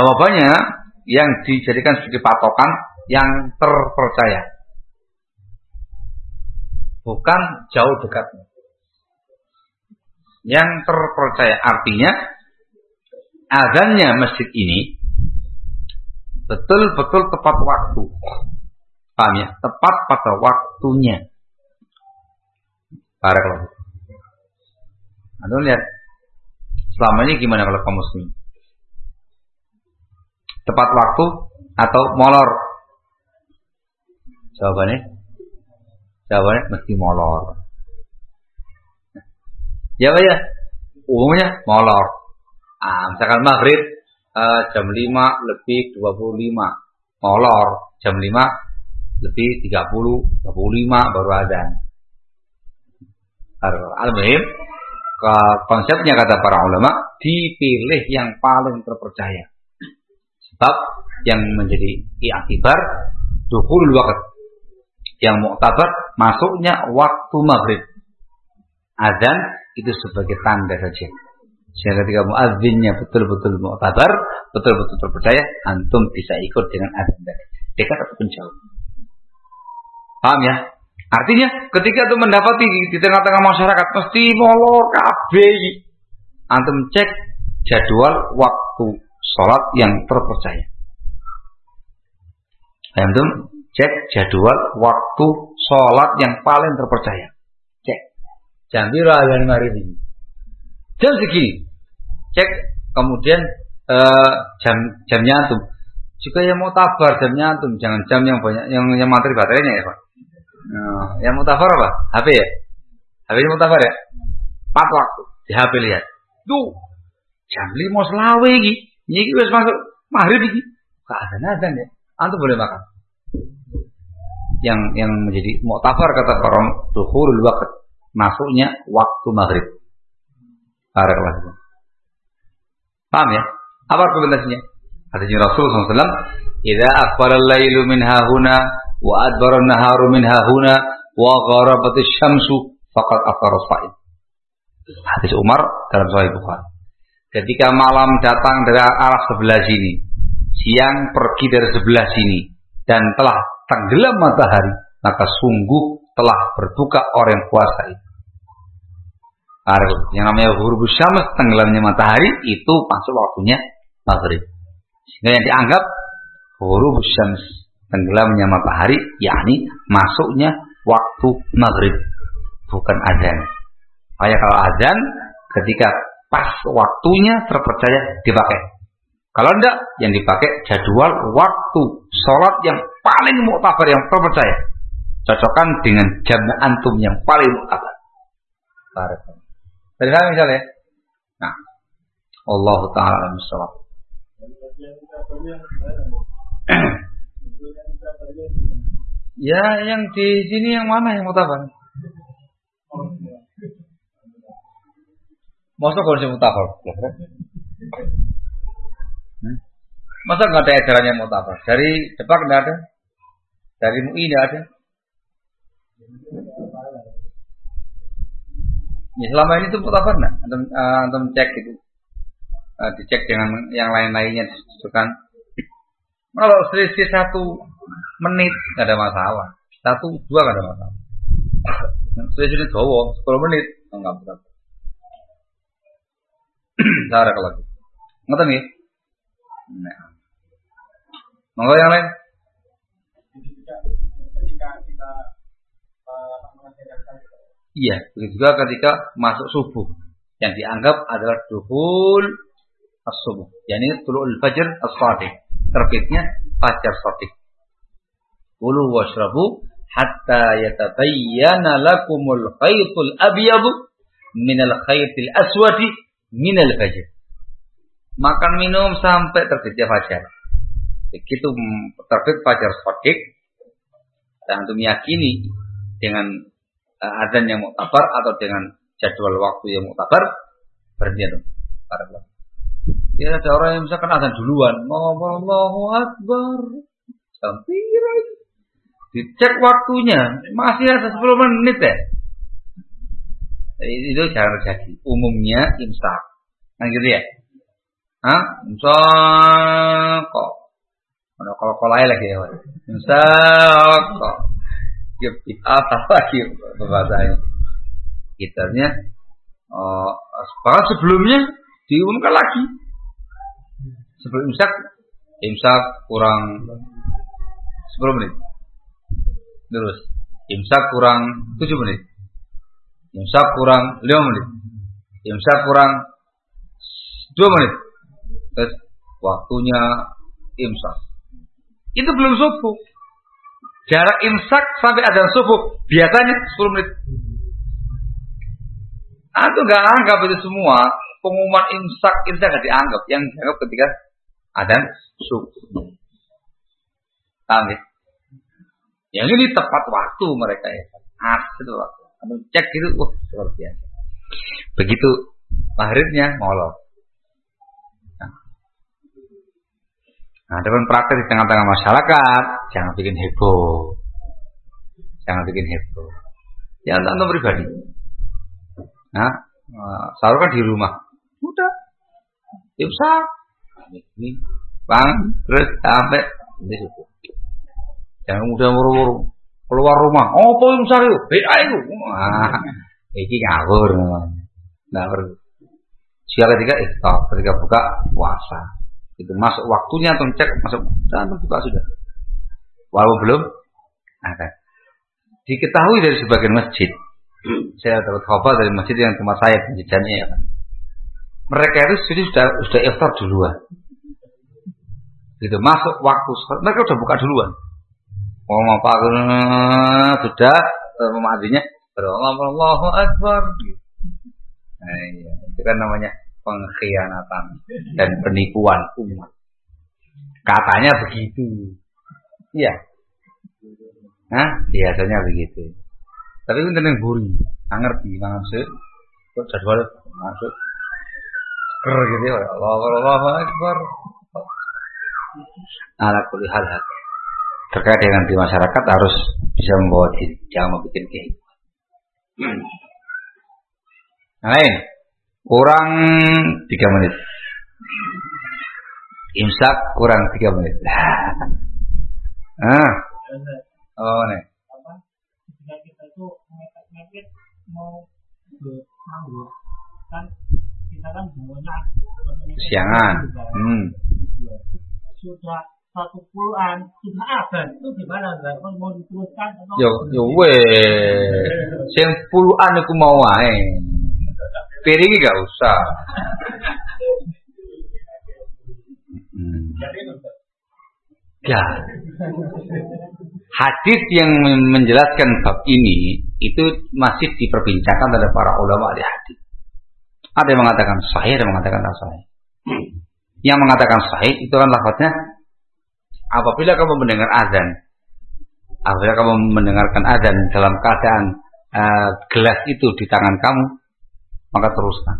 S1: Jawabannya yang dijadikan sebagai patokan yang terpercaya. bukan jauh dekatnya. Yang terpercaya artinya azannya masjid ini betul-betul tepat waktu. Paham ya? Tepat pada waktunya. Barakallahu. Anda lihat selama ini gimana kalau kaum muslim? Tepat waktu atau molor? Jawabannya Jawabannya mesti molor. Ya Pak ya, umumnya molor. Ah, misalkan maghrib uh, jam lima lebih dua puluh lima, molor jam lima lebih tiga puluh, dua puluh lima baru azan. Al-muhim, konsepnya kata para ulama dipilih yang paling terpercaya. Sebab yang menjadi i'tibar dukhulul waqt, yang muktabar masuknya waktu maghrib. Azan itu sebagai tanda saja. Sehingga ketika muazzinnya betul-betul muktabar, betul-betul terpercaya, antum bisa ikut dengan azan tadi, dekat ataupun jauh. Paham ya? Artinya ketika itu mendapati di tengah-tengah masyarakat mesti molor kabeh, antum cek jadwal waktu sholat yang terpercaya. Antum cek jadwal waktu sholat yang paling terpercaya. Cek. Jam piro azan maghrib ini? Jam segini. Cek kemudian uh, jam jamnya antum. Jika yang mau tabar jamnya antum, jangan jam yang banyak yang yang materi baterainya ya Pak. Nah, yang mutafar apa? H P ya? H P ini mutafar ya? Empat waktu di H P lihat. Tuh jam lima selawe iki. Iki wis masuk maghrib iki. Gak azan-azan ya. Antum boleh makan. Yang yang menjadi mutafar kata orang dukhulul waqt, masuknya waktu maghrib. Barakallahu. Paham ya? Apa argumentasinya? Hadis Rasulullah sallallahu alaihi wasallam, "Idza aqbala al-lailu min hahuna wa adbara an-naharu min hahuna wa gharabat asy-syamsu faqad aftara as-shaim." Hadis Umar dalam Sahih Bukhari. Ketika malam datang dari arah sebelah sini, siang pergi dari sebelah sini, dan telah tenggelam matahari, maka sungguh telah berbuka orang yang puasa itu. Yang namanya ghurubus syams, tenggelamnya matahari, itu masuk waktunya maghrib. Sehingga yang dianggap ghurubus syams, tenggelamnya matahari, yakni masuknya waktu maghrib, bukan azan. Kayak kalau azan ketika pas waktunya terpercaya dipakai. Kalau enggak, yang dipakai jadwal waktu sholat yang paling muktabar, yang terpercaya. Cocokkan dengan jam antum yang paling muktabar. Barakallahu. Dari sana misalnya. Nah, Allah Ta'ala misalnya. Ya, yang di sini yang mana yang muktabar? Masa kalau saya muktabar? Hmm? Masa nggak ada edarannya muktabar? Dari Depak nggak ada, dari M U I nggak ada. Ya, selama ini tuh muktabar nggak? Antum, uh, antum cek itu, uh, dicek dengan yang lain-lainnya, kan? Kalau selisih satu menit nggak ada masalah, satu dua nggak ada masalah. Selisih itu dowo sepuluh menit nggak berat. Cara kalau gitu, ngerti nih? Nah, monggo yang lain. Ketika kita iya, begitu juga ketika masuk subuh yang dianggap adalah duhul as-subuh, yakni tulu'ul fajr as-shadiq, terbitnya fajar shadiq. Kulu washrabu hatta yatabayyana lakumul khaytul abyadu minal khaytil aswadi minal fajr. Makan minum sampai terbitnya fajar. Begitu terbit fajar shadiq, dan antum yakini dengan azan yang muktabar atau dengan jadwal waktu yang muktabar, berhenti itu. Ya, ada orang yang misalkan azan duluan, Allahu Akbar, sampai dicek waktunya masih ada sepuluh menit ya. Itu jangan terjadi. Umumnya imsak, kan gitu ya? Hah? Imsak kok? Mana kalau kolai lagi ya? Imsak kok? apa lagi bahasanya? Kitanya uh, bahkan sebelumnya diumumkan lagi. Sebelum imsak, imsak kurang sepuluh menit. Terus imsak kurang tujuh menit. Imsak kurang lima menit. Imsak kurang dua menit. Terus waktunya imsak. Itu belum subuh. Jarak imsak sampai adzan subuh biasanya sepuluh menit. Aku nggak anggap itu semua. Pengumuman imsak imsak nggak dianggap. Yang dianggap ketika adzan subuh. Paham ya? Yang ini tepat waktu mereka ya. Ah, itu waktu. Kamu cek gitu, wah luar biasa. Begitu maghribnya molor. Nah, nah dengan praktek di tengah-tengah masyarakat, jangan bikin heboh, jangan bikin heboh. Ya untuk pribadi. Nah, sahur kan di rumah, udah, imsak, ini, bang, terus sampai ini cukup. Jangan mudah buru-buru keluar rumah. Oh, apa imsak itu? Beda itu. Wah, ini ngawur namanya. Ngawur. Siapa ketika iftar, ketika buka puasa. Itu masuk waktunya atau cek masuk dan buka sudah. Walau belum ada. Diketahui dari sebagian masjid. Saya dapat khabar dari masjid yang tempat saya penjajannya ya. Mereka itu sudah sudah iftar duluan. Gitu masuk waktu mereka sudah buka duluan. Oh, apa sudah pemadinya Allahu Akbar. Nah, iya. Itu kan namanya pengkhianatan dan penipuan umat. Katanya begitu. Iya. Nah, biasanya begitu. Tapi itu tenang buri, nggak ngerti, nggak ngerti. Kok jadwal masuk ker gitu ya. Allahu Akbar. Ala kulli hal. Terkait dengan di masyarakat harus bisa membawa diri, jangan membuat kehidupan. Nah, lain kurang tiga menit, imsak kurang tiga menit. Ah, oh nih.
S2: Apa? Ketika kita itu mepet-mepet mau bersahur, kan kita kan bawanya
S1: siangan. Hmm.
S2: Sudah satu puluhan sudah azan itu gimana enggak mau diteruskan atau
S1: yo yo we sing puluhan aku mau wae piring gak usah hmm. Ya hadis yang menjelaskan bab ini itu masih diperbincangkan oleh para ulama di hadis. Ada yang mengatakan sahih, ada yang mengatakan tidak sahih. Yang mengatakan sahih itu kan lafadznya apabila kamu mendengar azan, apabila kamu mendengarkan azan dalam keadaan uh, gelas itu di tangan kamu, maka teruskan.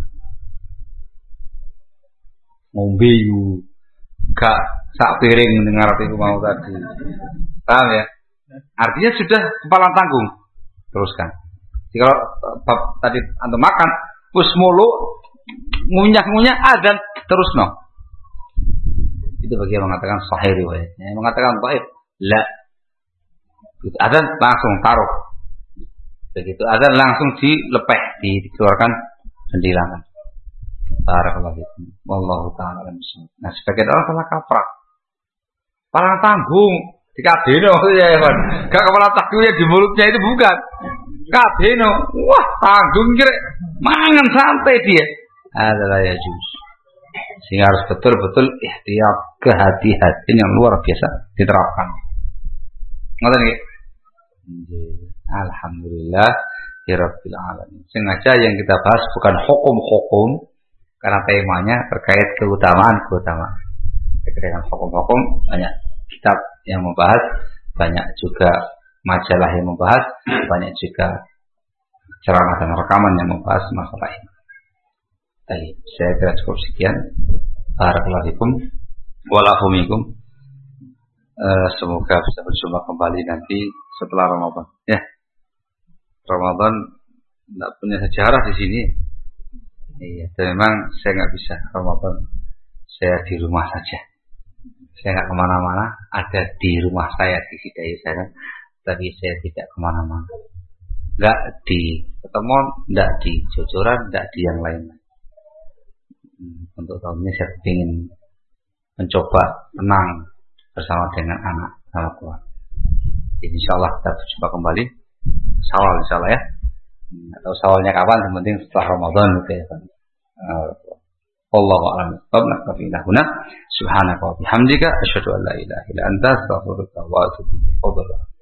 S1: Ngombe yu, gak sak piring dengar itu mau tadi. Paham ya? Artinya sudah kepala tanggung, teruskan. Jadi kalau bab tadi antum makan, wis mulu ngunyah-ngunyah azan terus no. Itu bagi yang mengatakan sahih riwayatnya. Yang mengatakan dhaif, la. Itu azan langsung taruh. Begitu azan langsung dilepeh, dikeluarkan pendilangan. Barakallahu fikum. Wallahu taala alam. Nah, sebagian orang salah kaprah. Parang tanggung dikadeno ya, Pak. Gak kepala takdirnya di mulutnya itu bukan. Kadeno. Wah, tanggung kira mangan santai dia. Adalah ya juz. Sehingga harus betul-betul ihtiyat, kehati-hatian yang luar biasa diterapkan. Ngoten nggih. Alhamdulillah rabbil alamin. Sengaja yang kita bahas bukan hukum-hukum karena temanya terkait keutamaan-keutamaan. Terkait dengan hukum-hukum banyak kitab yang membahas, banyak juga majalah yang membahas, banyak juga ceramah dan rekaman yang membahas masalah ini. Baik, saya kira cukup sekian. Barakallahu fikum walafu minkum. Uh, semoga bisa berjumpa kembali nanti setelah Ramadan. Ya, Ramadan tidak punya sejarah di sini. Iya, dan memang saya nggak bisa Ramadan. Saya di rumah saja. Saya nggak kemana-mana. Ada di rumah saya di Hidayah sana.
S3: tapi saya tidak kemana-mana. Nggak di pertemuan, nggak di jojoran, nggak di yang lain. Untuk tahun ini saya ingin mencoba tenang bersama dengan anak sama keluarga. Insya Allah kita berjumpa kembali Syawal insya Allah ya. Atau Syawalnya kapan? Yang penting setelah Ramadan gitu ya. Wallahu a'lam. Subhanaka Subhanaka wa bihamdika asyhadu an la ilaha illa anta astaghfiruka wa atubu ilaik.